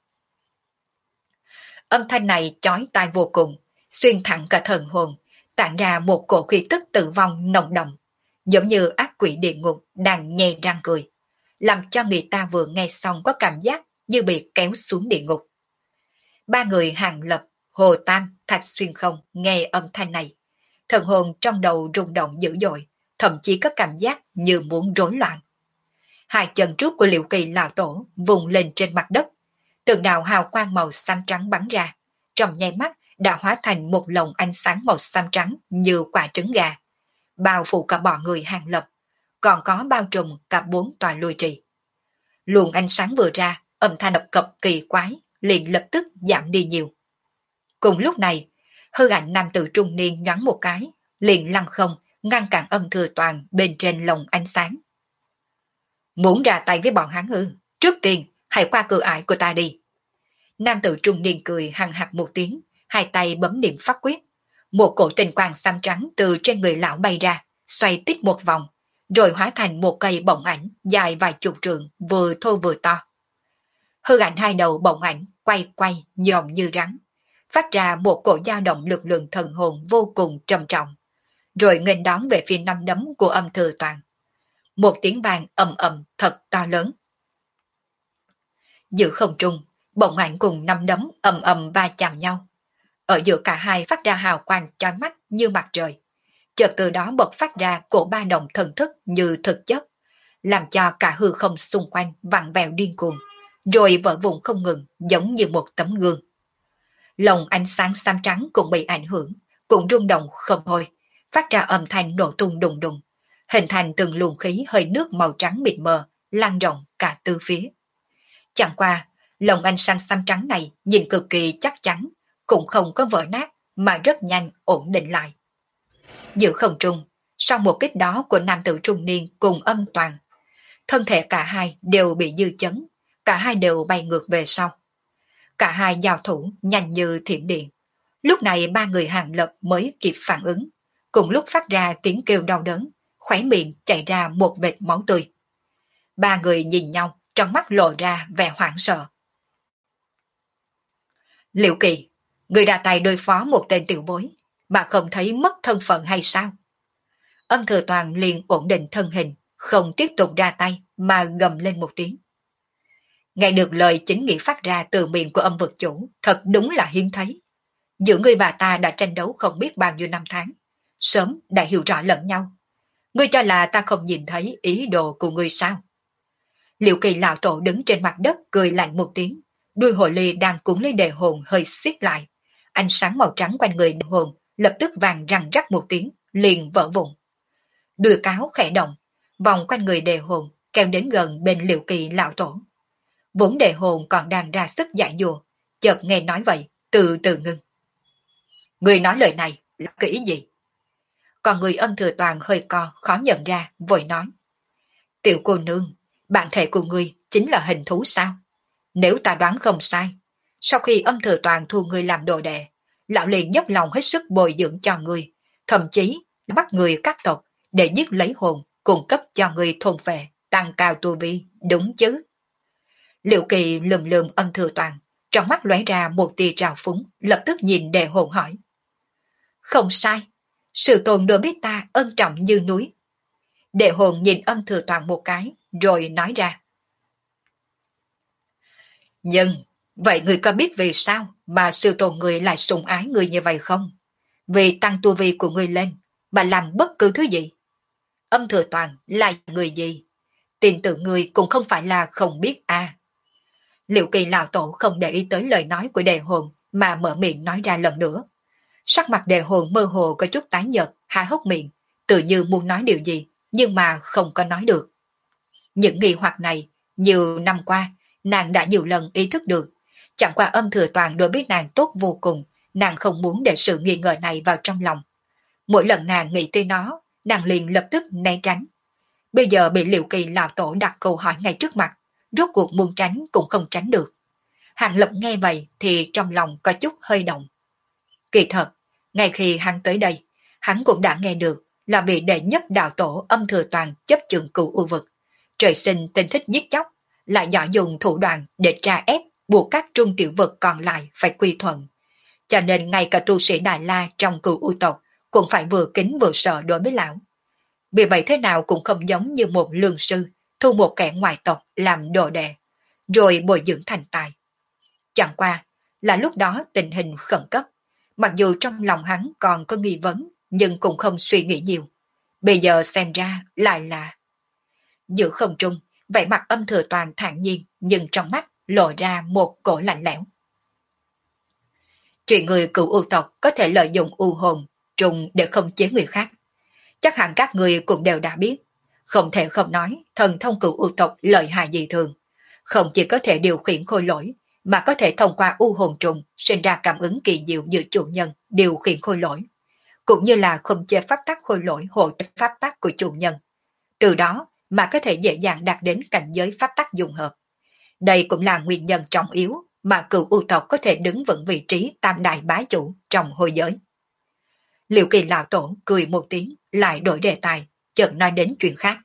Âm thanh này chói tai vô cùng, xuyên thẳng cả thần hồn, tản ra một cổ khí tức tử vong nồng đậm, giống như ác quỷ địa ngục đang nhe răng cười, làm cho người ta vừa nghe xong có cảm giác như bị kéo xuống địa ngục. Ba người Hàng Lập, Hồ Tam, Thạch Xuyên Không nghe âm thanh này, thần hồn trong đầu rung động dữ dội, thậm chí có cảm giác như muốn rối loạn. Hai chân trước của Liệu Kỳ lão tổ vùng lên trên mặt đất, từng đạo hào quang màu xám trắng bắn ra, trong nháy mắt đã hóa thành một lồng ánh sáng màu xám trắng như quả trứng gà, bao phủ cả bọn người Hàng Lập, còn có bao trùm cả 4 tòa lôi trì. Luồng ánh sáng vừa ra, âm thanh lập cập kỳ quái, liền lập tức giảm đi nhiều. Cùng lúc này, hư ảnh nam tử trung niên nhoáng một cái, liền lăng không, ngăn cản Âm Thừa Toàn bên trên lồng ánh sáng. Muốn ra tay với bọn hắn ư? Trước tiên, hãy qua cửa ải của ta đi. Nam tử trung niên cười hằng hặc một tiếng, hai tay bấm niệm pháp quyết. Một cổ tinh quang xám trắng từ trên người lão bay ra, xoay tít một vòng, rồi hóa thành một cây bổng ảnh dài vài chục trượng, vừa thô vừa to. Hư ảnh hai đầu bổng ảnh quay quay nhòm như rắn, phát ra một cổ dao động lực lượng thần hồn vô cùng trầm trọng, rồi nghênh đón về phía năm đấm của Âm Thừa Toàn. Một tiếng vang ầm ầm thật to lớn. Giữa không trung, bỗng ảnh cùng năm đấm ầm ầm va chạm nhau. Ở giữa cả hai phát ra hào quang chói mắt như mặt trời. Chợt từ đó bộc phát ra cổ ba động thần thức như thực chất, làm cho cả hư không xung quanh vặn vẹo điên cuồng, rồi vỡ vụn không ngừng giống như một tấm gương. Lồng ánh sáng xám trắng cũng bị ảnh hưởng, cũng rung động không thôi, phát ra âm thanh nổ tung đùng đùng, hình thành từng luồng khí hơi nước màu trắng mịt mờ, lan rộng cả tứ phía. Chẳng qua, lồng ánh sáng xám trắng này nhìn cực kỳ chắc chắn, cũng không có vỡ nát, mà rất nhanh ổn định lại. Giữa không trung, sau một kích đó của nam tử trung niên cùng Âm Toàn, thân thể cả hai đều bị dư chấn, cả hai đều bay ngược về sau. Cả hai giao thủ nhanh như thiểm điện. Lúc này ba người Hàng Lập mới kịp phản ứng, cùng lúc phát ra tiếng kêu đau đớn, khóe miệng chảy ra một vệt máu tươi. Ba người nhìn nhau, trong mắt lộ ra vẻ hoảng sợ. Liệu Kỳ, người ra tay đối phó một tên tiểu bối, mà không thấy mất thân phận hay sao? Âm Thừa Toàn liền ổn định thân hình, không tiếp tục ra tay mà gầm lên một tiếng. Nghe được lời chính nghĩa phát ra từ miệng của Âm Vực Chủ, thật đúng là hiếm thấy. Giữa ngươi và ta đã tranh đấu không biết bao nhiêu năm tháng, sớm đã hiểu rõ lẫn nhau. Ngươi cho là ta không nhìn thấy ý đồ của ngươi sao? Liệu Kỳ lão tổ đứng trên mặt đất cười lạnh một tiếng, đuôi hồ ly đang cuốn lấy đề hồn hơi siết lại. Ánh sáng màu trắng quanh người đề hồn lập tức vàng răng rắc một tiếng, liền vỡ vụn. Đuôi cáo khẽ động, vòng quanh người đề hồn kéo đến gần bên Liệu Kỳ lão tổ. Vốn đề hồn còn đang ra sức giải dùa, chợt nghe nói vậy, từ từ ngưng. Người nói lời này là cái ý gì? Còn người Âm Thừa Toàn hơi co, khó nhận ra, vội nói. Tiểu cô nương, bản thể của ngươi chính là hình thú sao? Nếu ta đoán không sai, sau khi Âm Thừa Toàn thu ngươi làm đồ đệ, lão liền dốc lòng hết sức bồi dưỡng cho ngươi, thậm chí bắt người các tộc để giết lấy hồn, cung cấp cho ngươi thôn phệ, tăng cao tu vi, đúng chứ? Liệu Kỳ lườm lườm Âm Thừa Toàn, trong mắt lóe ra một tia trào phúng, lập tức nhìn đề hồn hỏi. Không sai, sự tồn đối biết ta ân trọng như núi. Đề hồn nhìn Âm Thừa Toàn một cái, rồi nói ra. Nhưng, vậy người có biết vì sao mà sự tồn người lại sủng ái người như vậy không? Vì tăng tu vi của người lên, mà làm bất cứ thứ gì. Âm Thừa Toàn là người gì? Tin tưởng người cũng không phải là không biết à. Liệu Kỳ lão tổ không để ý tới lời nói của đề hồn mà mở miệng nói ra lần nữa. Sắc mặt đề hồn mơ hồ có chút tái nhợt, há hốc miệng, tự như muốn nói điều gì, nhưng mà không có nói được. Những nghi hoặc này, nhiều năm qua, nàng đã nhiều lần ý thức được. Chẳng qua Âm Thừa Toàn đối với nàng tốt vô cùng, nàng không muốn để sự nghi ngờ này vào trong lòng. Mỗi lần nàng nghĩ tới nó, nàng liền lập tức né tránh. Bây giờ bị Liệu Kỳ lão tổ đặt câu hỏi ngay trước mặt, rốt cuộc muốn tránh cũng không tránh được. Hàng Lập nghe vậy thì trong lòng có chút hơi động. Kỳ thật, ngay khi hắn tới đây, hắn cũng đã nghe được là vị đệ nhất đạo tổ Âm Thừa Toàn chấp chừng cửu u vực. Trời sinh tình thích giết chóc, lại giỏi dùng thủ đoạn để tra ép buộc các trung tiểu vực còn lại phải quy thuận. Cho nên ngay cả tu sĩ Đại La trong cửu u tộc cũng phải vừa kính vừa sợ đối với lão. Vì vậy thế nào cũng không giống như một lương sư thu một kẻ ngoài tộc làm đồ đệ, rồi bồi dưỡng thành tài. Chẳng qua là lúc đó tình hình khẩn cấp, mặc dù trong lòng hắn còn có nghi vấn, nhưng cũng không suy nghĩ nhiều. Bây giờ xem ra lại là... Giữa không trung, vẻ mặt Âm Thừa Toàn thản nhiên, nhưng trong mắt lộ ra một cổ lạnh lẽo. Chuyện người cựu u tộc có thể lợi dụng u hồn, trùng để không chế người khác. Chắc hẳn các người cũng đều đã biết. Không thể không nói, thần thông cựu u tộc lợi hại dị thường. Không chỉ có thể điều khiển khôi lỗi, mà có thể thông qua u hồn trùng sinh ra cảm ứng kỳ diệu giữa chủ nhân điều khiển khôi lỗi, cũng như là không chế pháp tắc khôi lỗi hỗ trợ pháp tắc của chủ nhân. Từ đó mà có thể dễ dàng đạt đến cảnh giới pháp tắc dung hợp. Đây cũng là nguyên nhân trọng yếu mà cựu u tộc có thể đứng vững vị trí tam đại bá chủ trong hồi giới. Liệu Kỳ lão tổ cười một tiếng, lại đổi đề tài, chợt nói đến chuyện khác.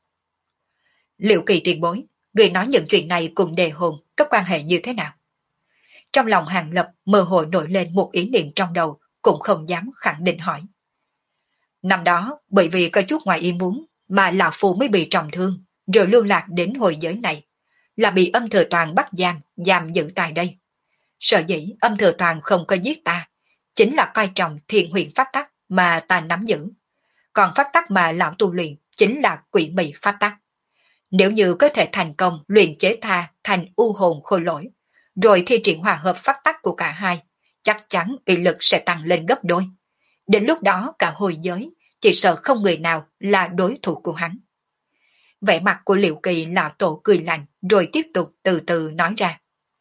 Liệu Kỳ tiền bối, người nói những chuyện này cùng đề hồn có quan hệ như thế nào? Trong lòng Hàng Lập mơ hồ nổi lên một ý niệm trong đầu, cũng không dám khẳng định hỏi. Năm đó, bởi vì có chút ngoài ý muốn, mà lão phu mới bị trọng thương, rồi lưu lạc đến hồi giới này. là bị Âm Thừa Toàn bắt giam giữ tại đây. Sở dĩ Âm Thừa Toàn không có giết ta, chính là coi trọng thiền huyền pháp tắc mà ta nắm giữ. Còn pháp tắc mà lão tu luyện chính là quỷ mị pháp tắc. Nếu như có thể thành công luyện chế tha thành u hồn khôi lỗi, rồi thi triển hòa hợp pháp tắc của cả hai, chắc chắn uy lực sẽ tăng lên gấp đôi. Đến lúc đó cả hồi giới, chỉ sợ không người nào là đối thủ của hắn. Vẻ mặt của Liệu Kỳ lão tổ cười lạnh, rồi tiếp tục từ từ nói ra.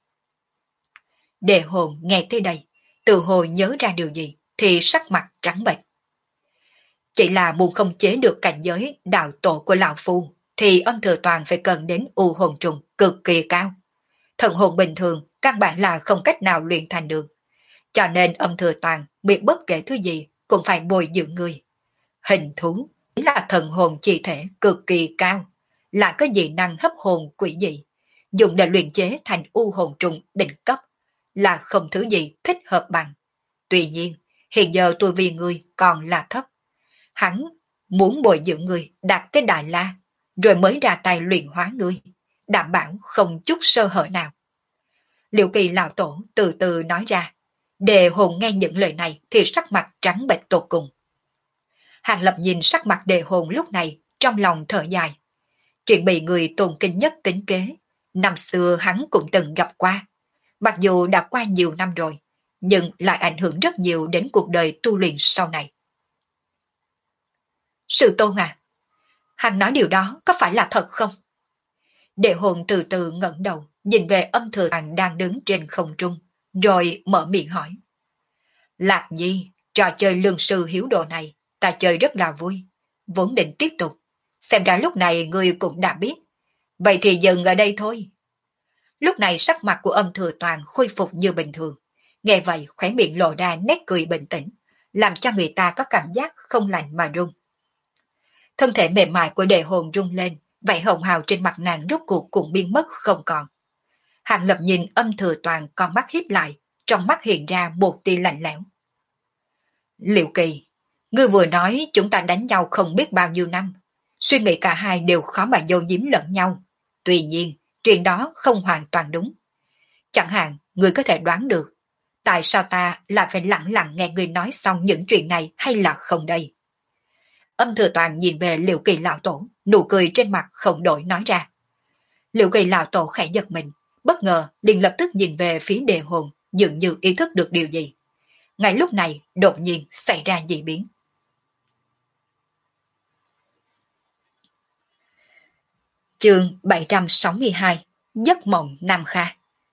Đề hồn nghe tới đây, tự hồ nhớ ra điều gì, thì sắc mặt trắng bệch. Chỉ là muốn không chế được cảnh giới đạo tổ của lão phu, thì Âm Thừa Toàn phải cần đến u hồn trùng cực kỳ cao. Thần hồn bình thường căn bản là không cách nào luyện thành được. Cho nên Âm Thừa Toàn bị bất kể thứ gì cũng phải bồi dưỡng người. Hình thú chính là thần hồn chi thể cực kỳ cao, là có dị năng hấp hồn quỷ dị, dùng để luyện chế thành u hồn trùng đỉnh cấp, là không thứ gì thích hợp bằng. Tuy nhiên, hiện giờ tu vi người còn là thấp. Hắn muốn bồi dưỡng người đạt tới Đại La, rồi mới ra tay luyện hóa người, đảm bảo không chút sơ hở nào. Liệu Kỳ lão tổ từ từ nói ra, Đề hồn nghe những lời này thì sắc mặt trắng bệch tột cùng. Hàng Lập nhìn sắc mặt Đề hồn lúc này, trong lòng thở dài. Chuyện bị người tôn kính nhất tính kế, năm xưa hắn cũng từng gặp qua. Mặc dù đã qua nhiều năm rồi, nhưng lại ảnh hưởng rất nhiều đến cuộc đời tu luyện sau này. Sư tôn à, hắn nói điều đó có phải là thật không? Đề hồn từ từ ngẩng đầu, nhìn về Âm Thừa Toàn đang đứng trên không trung, rồi mở miệng hỏi. Lạc Nhi, trò chơi lương sư hiếu đồ này, ta chơi rất là vui, vốn định tiếp tục. Xem ra lúc này ngươi cũng đã biết. Vậy thì dừng ở đây thôi. Lúc này sắc mặt của Âm Thừa Toàn khôi phục như bình thường. Nghe vậy khóe miệng lộ ra nét cười bình tĩnh, làm cho người ta có cảm giác không lạnh mà run. Thân thể mềm mại của Đề hồn rung lên, vẻ hồng hào trên mặt nàng rốt cuộc cũng biến mất không còn. Hàng Lập nhìn Âm Thừa Toàn con mắt híp lại, trong mắt hiện ra một tia lạnh lẽo. Liệu Kỳ, ngươi vừa nói chúng ta đánh nhau không biết bao nhiêu năm, suy nghĩ cả hai đều khó mà giấu giếm lẫn nhau. Tuy nhiên, chuyện đó không hoàn toàn đúng. Chẳng hạn, ngươi có thể đoán được, tại sao ta lại phải lặng lặng nghe ngươi nói xong những chuyện này hay là không đây? Âm Thừa Toàn nhìn về Liệu Kỳ lão tổ, nụ cười trên mặt không đổi nói ra. Liệu Kỳ lão tổ khẽ giật mình, bất ngờ liền lập tức nhìn về phía Đề hồn, dường như ý thức được điều gì. Ngay lúc này, đột nhiên xảy ra dị biến. Chương 762, Giấc mộng Nam Kha.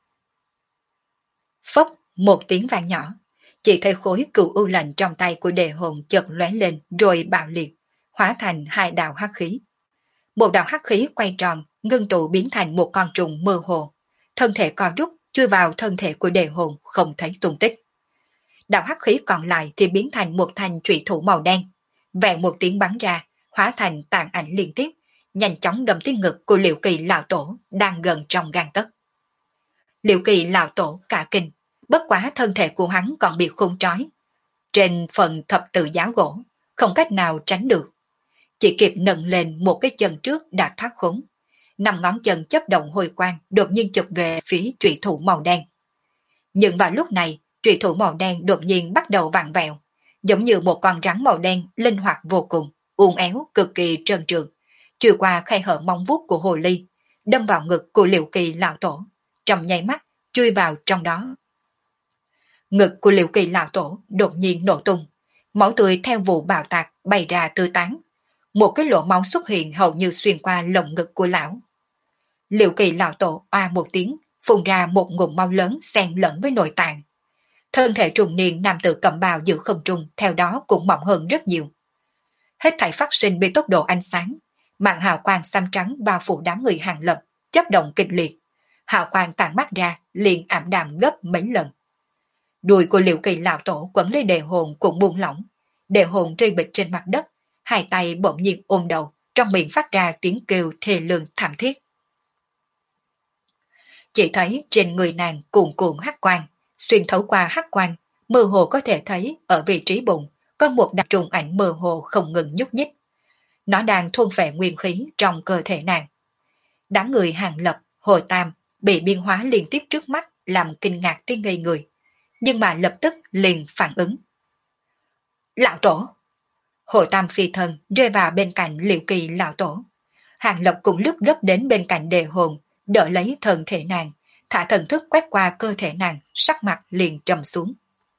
Phốc, một tiếng vang nhỏ, chỉ thấy khối cửu u lệnh trong tay của Đề hồn chợt lóe lên rồi bạo liệt, hóa thành hai đạo hắc khí. Một đạo hắc khí quay tròn, ngưng tụ biến thành một con trùng mơ hồ, thân thể co rút chui vào thân thể của Đề hồn không thấy tung tích. Đạo hắc khí còn lại thì biến thành một thanh trụy thủ màu đen, vẹn một tiếng bắn ra, hóa thành tàn ảnh liên tiếp, nhanh chóng đâm tới ngực của Liệu Kỳ lão tổ đang gần trong gang tấc. Liệu Kỳ lão tổ cả kinh, bất quá thân thể của hắn còn bị khôn trói. Trên phần thập tự giá gỗ, không cách nào tránh được. Chỉ kịp nâng lên một cái chân trước đã thoát khốn. 5 ngón chân chấp động hồi quang đột nhiên chụp về phía trụy thủ màu đen. Nhưng vào lúc này, trụy thủ màu đen đột nhiên bắt đầu vặn vẹo, giống như một con rắn màu đen linh hoạt vô cùng, uốn éo cực kỳ trơn trượt, chui qua khe hở móng vuốt của hồ ly, đâm vào ngực của Liệu Kỳ lão tổ, trong nháy mắt chui vào trong đó. Ngực của Liệu Kỳ lão tổ đột nhiên nổ tung, máu tươi theo vụ bạo tạc bay ra tứ tán. Một cái lỗ máu xuất hiện hầu như xuyên qua lồng ngực của lão. Liệu Kỳ lão tổ oa một tiếng, phun ra một ngụm máu lớn xen lẫn với nội tạng. Thân thể trùng niên nam tử cầm bào giữa không trung theo đó cũng mỏng hơn rất nhiều. Hết thảy phát sinh với tốc độ ánh sáng, màn hào quang xám trắng bao phủ đám người Hàng Lập, chấp động kịch liệt. Hào quang tàn mắt ra liền ảm đạm gấp mấy lần. Đùi của Liệu Kỳ lão tổ quấn lấy Đề hồn cũng buông lỏng. Đề hồn rơi bịch trên mặt đất, hai tay bỗng nhiên ôm đầu, trong miệng phát ra tiếng kêu thê lương thảm thiết. Chỉ thấy trên người nàng cuồn cuộn hắc quang, xuyên thấu qua hắc quang, mơ hồ có thể thấy ở vị trí bụng có một đặc trùng ảnh mơ hồ không ngừng nhúc nhích. Nó đang thôn phệ nguyên khí trong cơ thể nàng. Đám người Hàng Lập Hồ Tam bị biến hóa liên tiếp trước mắt làm kinh ngạc tới ngây người, nhưng mà lập tức liền phản ứng. Lão tổ! Hồ Tam phi thân rơi vào bên cạnh Liệu Kỳ lão tổ. Hàng Lập cũng lướt gấp đến bên cạnh Đề Hồn, đỡ lấy thân thể nàng, thả thần thức quét qua cơ thể nàng, sắc mặt liền trầm xuống.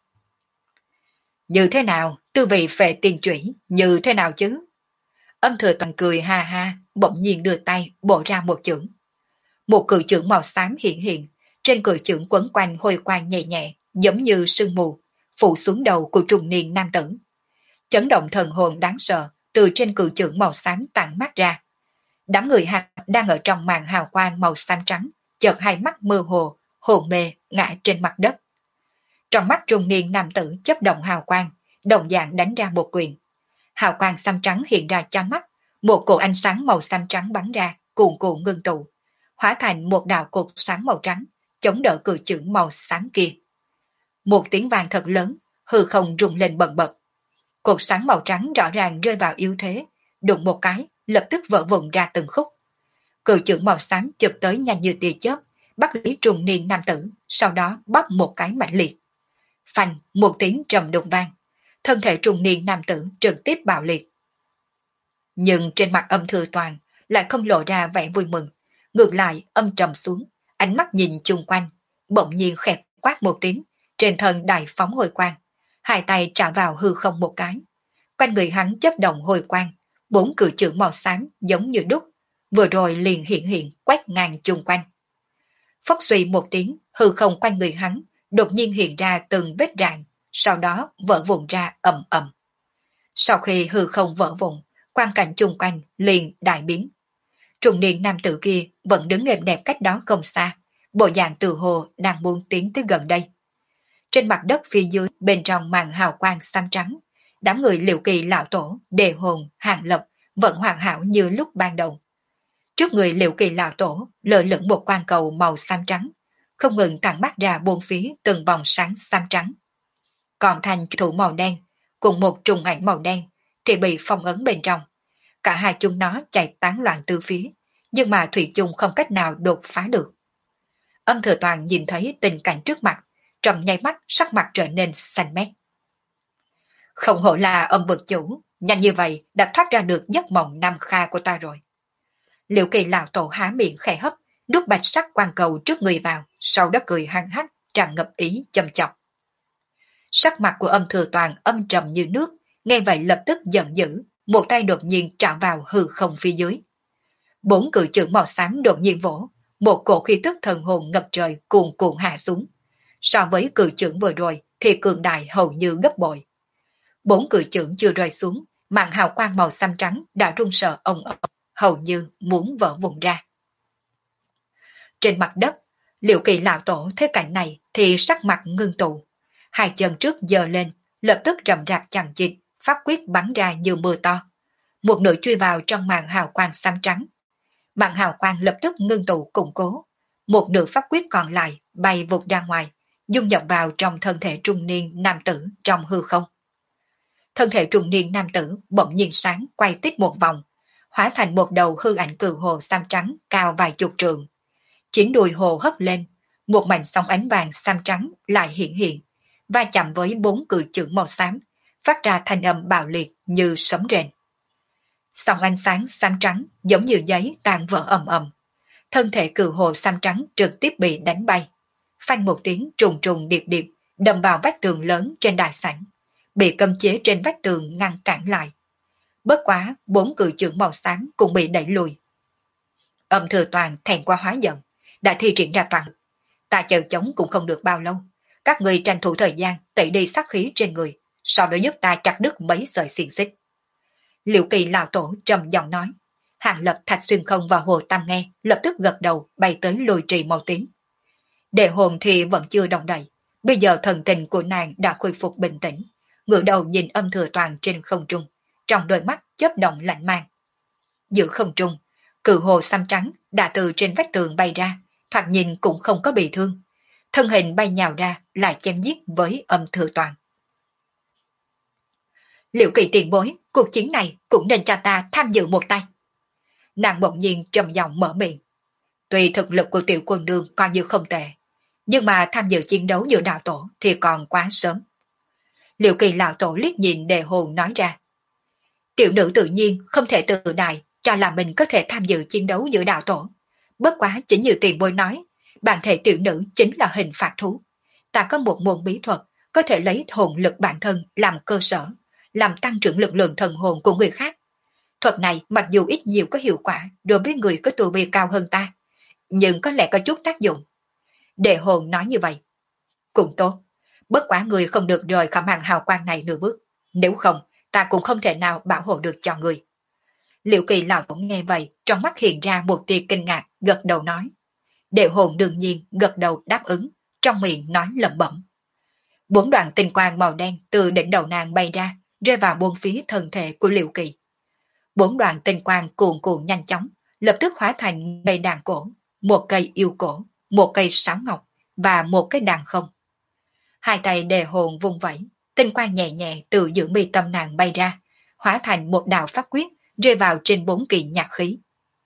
Như thế nào, tư vị phệ tiền chủy, như thế nào chứ? Âm Thừa Toàn cười ha ha, bỗng nhiên đưa tay bổ ra một chưởng. Một cự chưởng màu xám hiện hiện, trên cự chưởng quấn quanh hồi quang nhẹ nhẹ, giống như sương mù, phủ xuống đầu của trung niên nam tử. Chấn động thần hồn đáng sợ từ trên cự chưởng màu xám tản mát ra. Đám người hạt đang ở trong màn hào quang màu xám trắng, chợt hai mắt mơ hồ, hồn mê ngã trên mặt đất. Trong mắt trung niên nam tử chớp động hào quang, đồng dạng đánh ra một quyền. Hào quang xám trắng hiện ra cho mắt, một cột ánh sáng màu xám trắng bắn ra, cuồn cuộn ngưng tụ, hóa thành một đạo cột sáng màu trắng, chống đỡ cự chưởng màu xám kia. Một tiếng vang thật lớn, hư không rung lên bần bật. Cột sáng màu trắng rõ ràng rơi vào yếu thế, đụng một cái, lập tức vỡ vụn ra từng khúc. Cự chưởng màu xám chụp tới nhanh như tia chớp, bắt lấy trung niên nam tử, sau đó bóp một cái mạnh liệt. Phanh, một tiếng trầm đục vang, thân thể trung niên nam tử trực tiếp bạo liệt. Nhưng trên mặt Âm Thừa Toàn lại không lộ ra vẻ vui mừng, ngược lại âm trầm xuống, ánh mắt nhìn chung quanh, bỗng nhiên khẽ quát một tiếng, trên thân đại phóng hồi quang, hai tay trả vào hư không một cái. Quanh người hắn chớp động hồi quang, bốn cự chưởng màu xám giống như đúc, vừa rồi liền hiện quét ngang chung quanh. Phốc suy một tiếng, hư không quanh người hắn đột nhiên hiện ra từng vết rạn, sau đó vỡ vụn ra ầm ầm. Sau khi hư không vỡ vụn, quang cảnh chung quanh liền đại biến. Trung niên nam tử kia vẫn đứng êm đẹp cách đó không xa, bộ dạng tự hồ đang muốn tiến tới gần đây. Trên mặt đất phía dưới bên trong màn hào quang xám trắng, đám người Liệu Kỳ lão tổ, Đề Hồn, Hàng Lập vẫn hoàn hảo như lúc ban đầu. Trước người Liệu Kỳ lão tổ lơ lửng một quang cầu màu xám trắng, không ngừng tản mắt ra bốn phía từng vòng sáng xám trắng. Còn thành thủ màu đen cùng một trùng ảnh màu đen thì bị phong ấn bên trong. Cả hai chúng nó chạy tán loạn từ phía, nhưng mà thủy chung không cách nào đột phá được. Âm Thừa Toàn nhìn thấy tình cảnh trước mặt, trong nháy mắt sắc mặt trở nên xanh mét. Không hổ là âm vực chủ, nhanh như vậy đã thoát ra được giấc mộng năm kha của ta rồi. Liệu Kỳ lão tổ há miệng khẽ hấp, đút bạch sắc quang cầu trước người vào, sau đó cười hăng hắc, tràn ngập ý châm chọc. Sắc mặt của Âm Thừa Toàn âm trầm như nước, nghe vậy lập tức giận dữ, một tay đột nhiên chạm vào hư không phía dưới. Bốn cự chưởng màu xám đột nhiên vỗ, một cổ khí tức thần hồn ngập trời cuồn cuộn hạ xuống. So với cự chưởng vừa rồi thì cường đại hầu như gấp bội. Bốn cự chưởng chưa rơi xuống, màn hào quang màu xám trắng đã run sợ ông ầm, hầu như muốn vỡ vụn ra. Trên mặt đất, Liệu Kỳ lão tổ thấy cảnh này thì sắc mặt ngưng tụ, hai chân trước giơ lên, lập tức rầm rạp chằng chịt, pháp quyết bắn ra như mưa to. Một nửa chui vào trong màn hào quang xám trắng. Màn hào quang lập tức ngưng tụ củng cố, một nửa pháp quyết còn lại bay vụt ra ngoài, dung nhập vào trong thân thể trung niên nam tử trong hư không. Thân thể trung niên nam tử bỗng nhiên sáng quay tít một vòng, hóa thành một đầu hư ảnh cự hồ xám trắng cao vài chục trượng. Chín đùi hồ hất lên, một mảnh sóng ánh vàng xám trắng lại hiện, va chạm với bốn cự chưởng màu xám, phát ra thanh âm bạo liệt như sấm rền. Sóng ánh sáng xám trắng giống như giấy tan vỡ ầm ầm. Thân thể cự hồ xám trắng trực tiếp bị đánh bay. Phanh một tiếng trùng trùng điệp điệp đâm vào vách tường lớn trên đại sảnh, bị cấm chế trên vách tường ngăn cản lại. Bất quá, bốn cự chưởng màu xám cũng bị đẩy lùi. Âm Thừa Toàn thẹn qua hóa giận, đã thi triển ra toàn lực. Ta chờ chống cũng không được bao lâu. Các người tranh thủ thời gian tẩy đi sát khí trên người, sau đó giúp ta chặt đứt mấy sợi xiềng xích. Liệu Kỳ lão tổ trầm giọng nói. Hàng Lập, Thạch Xuyên Không và Hồ Tam nghe, lập tức gật đầu bay tới lôi trì màu tím. Đệ Hồn thì vẫn chưa động đậy, bây giờ thần tình của nàng đã khôi phục bình tĩnh, ngửa đầu nhìn Âm Thừa Toàn trên không trung, trong đôi mắt chớp động lạnh mang. Giữa không trung, cự hồ xám trắng đã từ trên vách tường bay ra, thoạt nhìn cũng không có bị thương, thân hình bay nhào ra lại chém giết với Âm Thừa Toàn. Liệu Kỳ tiền bối, cuộc chiến này cũng nên cho ta tham dự một tay. Nàng bỗng nhiên trầm giọng mở miệng. Tuy thực lực của tiểu quân nương coi như không tệ, nhưng mà tham dự chiến đấu giữa đạo tổ thì còn quá sớm. Liệu Kỳ lão tổ liếc nhìn Đề Hồn nói ra. Tiểu nữ tự nhiên không thể tự đại cho là mình có thể tham dự chiến đấu giữa đạo tổ. Bất quá chính như tiền bối nói, bản thể tiểu nữ chính là hình phạt thú. Ta có một môn bí thuật có thể lấy hồn lực bản thân làm cơ sở, làm tăng trưởng lực lượng thần hồn của người khác. Thuật này mặc dù ít nhiều có hiệu quả đối với người có tu vi cao hơn ta, nhưng có lẽ có chút tác dụng. Đề Hồn nói như vậy. Cũng tốt, bất quá người không được rời khỏi màn hào quang này nửa bước. Nếu không, ta cũng không thể nào bảo hộ được cho người. Liệu Kỳ lão tổ nghe vậy, trong mắt hiện ra một tia kinh ngạc, gật đầu nói. Đề Hồn đương nhiên gật đầu đáp ứng, trong miệng nói lẩm bẩm. 4 đoạn tinh quang màu đen từ đỉnh đầu nàng bay ra, rơi vào bốn phía thân thể của Liệu Kỳ. 4 đoạn tinh quang cuồn cuộn nhanh chóng, lập tức hóa thành cây đàn cổ, một cây yêu cổ, một cây sáo ngọc và một cái đàn không. Hai tay Đề Hồn vung vẩy, tinh quang nhẹ nhẹ từ giữa mi tâm nàng bay ra, hóa thành một đạo pháp quyết rơi vào trên 4 kỳ nhạc khí.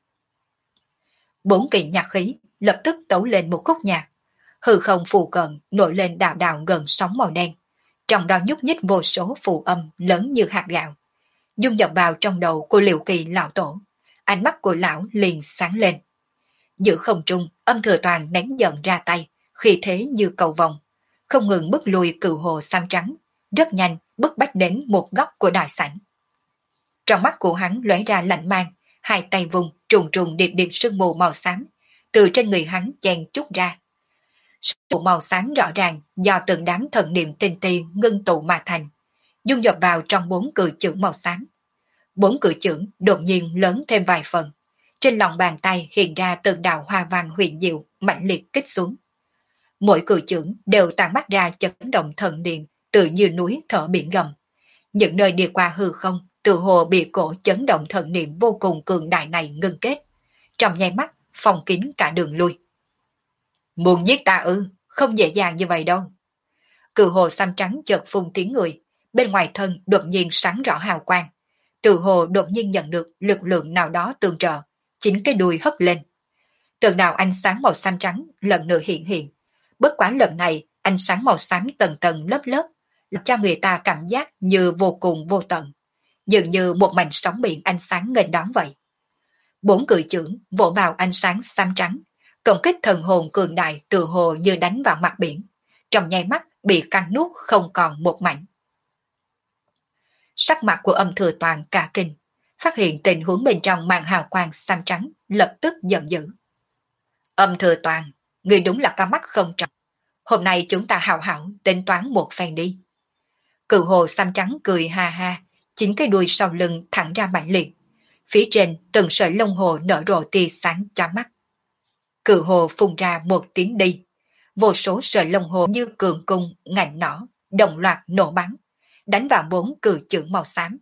4 kỳ nhạc khí lập tức tấu lên một khúc nhạc, hư không phù cận nổi lên đạo đạo gần sóng màu đen, trong đó nhúc nhích vô số phù âm lớn như hạt gạo, dung nhập vào trong đầu của Liệu Kỳ lão tổ. Ánh mắt của lão liền sáng lên. Giữa không trung, Âm Thừa Toàn nén giận ra tay, khí thế như cầu vồng, không ngừng bước lùi Cừu Hồ xám trắng, rất nhanh bước bách đến một góc của đại sảnh. Trong mắt của hắn lóe ra lạnh mang, hai tay vùng trùng trùng điệp điệp sương mù màu xám từ trên người hắn chen chút ra. Sương mù màu xám rõ ràng do từng đám thần niệm tinh ti ngưng tụ mà thành, dung nhập vào trong 4 cự chưởng màu xám. 4 cự chưởng đột nhiên lớn thêm vài phần, trên lòng bàn tay hiện ra từng đạo hoa văn huyền diệu mạnh liệt kích xuống. Mỗi cự chưởng đều tản mắt ra chấn động thần niệm, tự như núi thở biển gầm. Những nơi đi qua hư không, tự hồ bị cổ chấn động thần niệm vô cùng cường đại này ngưng kết, trong nháy mắt phòng kín cả đường lui. Muốn giết ta ư? Không dễ dàng như vậy đâu. Cừu Hồ xám trắng chợt phun tiếng người, bên ngoài thân đột nhiên sáng rõ hào quang. Tự hồ đột nhiên nhận được lực lượng nào đó tương trợ, chính cái đuôi hất lên. Từng đạo ánh sáng màu xám trắng lần nữa hiện hiện. Bất quá lần này ánh sáng màu xám tầng tầng lớp lớp, làm cho người ta cảm giác như vô cùng vô tận, dường như một mảnh sóng biển ánh sáng nghênh đón vậy. 4 cự chưởng vỗ vào ánh sáng xám trắng, công kích thần hồn cường đại tự hồ như đánh vào mặt biển, trong nháy mắt bị cắn nuốt không còn một mảnh. Sắc mặt của Âm Thừa Toàn cả kinh, phát hiện tình huống bên trong màn hào quang xám trắng, lập tức giận dữ. Âm Thừa Toàn, người đúng là có mắt không trọc. Hôm nay chúng ta hào hảo tính toán một phen đi. Cừu Hồ xám trắng cười ha ha, chính cái đuôi sau lưng thẳng ra mạnh liệt. Phía trên từng sợi lông hồ nở rộ tia sáng chói mắt. Cừu Hồ phun ra một tiếng đi, vô số sợi lông hồ như cường cung ngạnh nỏ đồng loạt nổ bắn, đánh vào 4 cự chưởng màu xám.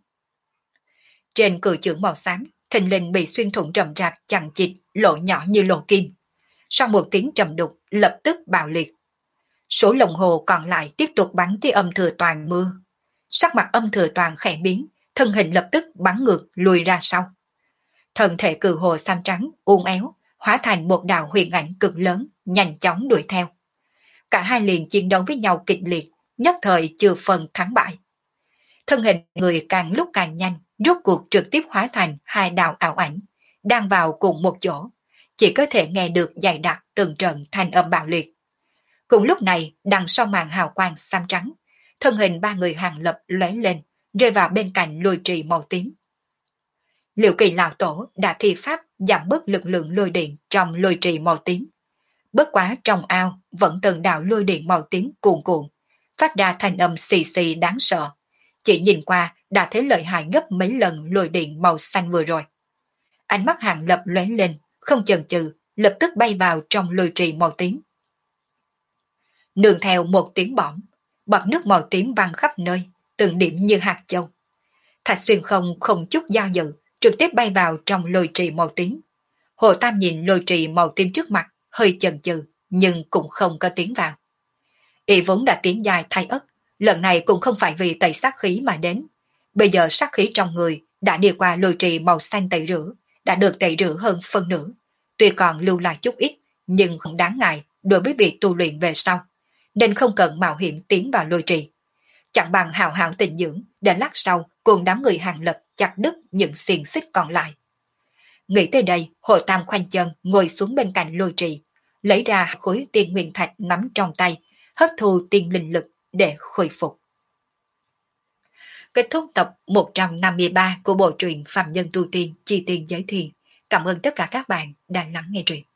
Trên cự chưởng màu xám, thình lình bị xuyên thủng rầm rạp chằng chịt, lỗ nhỏ như lỗ kim. Sau một tiếng trầm đục, lập tức bạo liệt. Số lồng hồ còn lại tiếp tục bắn tới Âm Thừa Toàn mưa. Sắc mặt Âm Thừa Toàn khẽ biến, thân hình lập tức bắn ngược lùi ra sau. Thân thể Cừu Hồ xám trắng uốn éo, hóa thành một đạo huyền ảnh cực lớn, nhanh chóng đuổi theo. Cả hai liền chiến đấu với nhau kịch liệt, nhất thời chưa phần thắng bại. Thân hình người càng lúc càng nhanh, rốt cuộc trực tiếp hóa thành hai đạo ảo ảnh, đang vào cùng một chỗ, chỉ có thể nghe được dày đặc từng trận thanh âm bạo liệt. Cùng lúc này, đằng sau màn hào quang xám trắng, thân hình 3 người Hàng Lập lóe lên, rơi vào bên cạnh lôi trì màu tím. Liệu Kỳ lão tổ đã thi pháp giảm bớt lực lượng lôi điện trong lôi trì màu tím. Bất quá trong ao vẫn từng đạo lôi điện màu tím cuồn cuộn, phát ra thanh âm xì xì đáng sợ. Chỉ nhìn qua đã thấy lợi hại gấp mấy lần lôi điện màu xanh vừa rồi. Ánh mắt Hàng Lập lóe lên, không chần chừ, lập tức bay vào trong lôi trì màu tím. Nương theo một tiếng bỏng, bọt nước màu tím văng khắp nơi, từng điểm như hạt châu. Thạch Xuyên không chút do dự, trực tiếp bay vào trong lôi trì màu tím. Hồ Tam nhìn lôi trì màu tím trước mặt, hơi chần chừ, nhưng cũng không có tiến vào. Y vốn đã tiến dài thay ất, lần này cũng không phải vì tẩy sát khí mà đến. Bây giờ sát khí trong người đã đi qua lôi trì màu xanh tẩy rửa, đã được tẩy rửa hơn phân nửa, tuy còn lưu lại chút ít, nhưng không đáng ngại đối với việc tu luyện về sau, nên không cần mạo hiểm tiến vào lôi trì. Chẳng bằng hào hào tịnh dưỡng, để lát sau cùng đám người Hàng Lập chặt đứt những xiềng xích còn lại. Nghĩ tới đây, Hồ Tam khoanh chân ngồi xuống bên cạnh lôi trì, lấy ra khối tiên nguyên thạch nắm trong tay, hấp thu tiên linh lực để khôi phục. Kết thúc tập 153 của bộ truyện Phạm Nhân Tu Tiên Chi Tiên Giới Thiền. Cảm ơn tất cả các bạn đã lắng nghe truyện.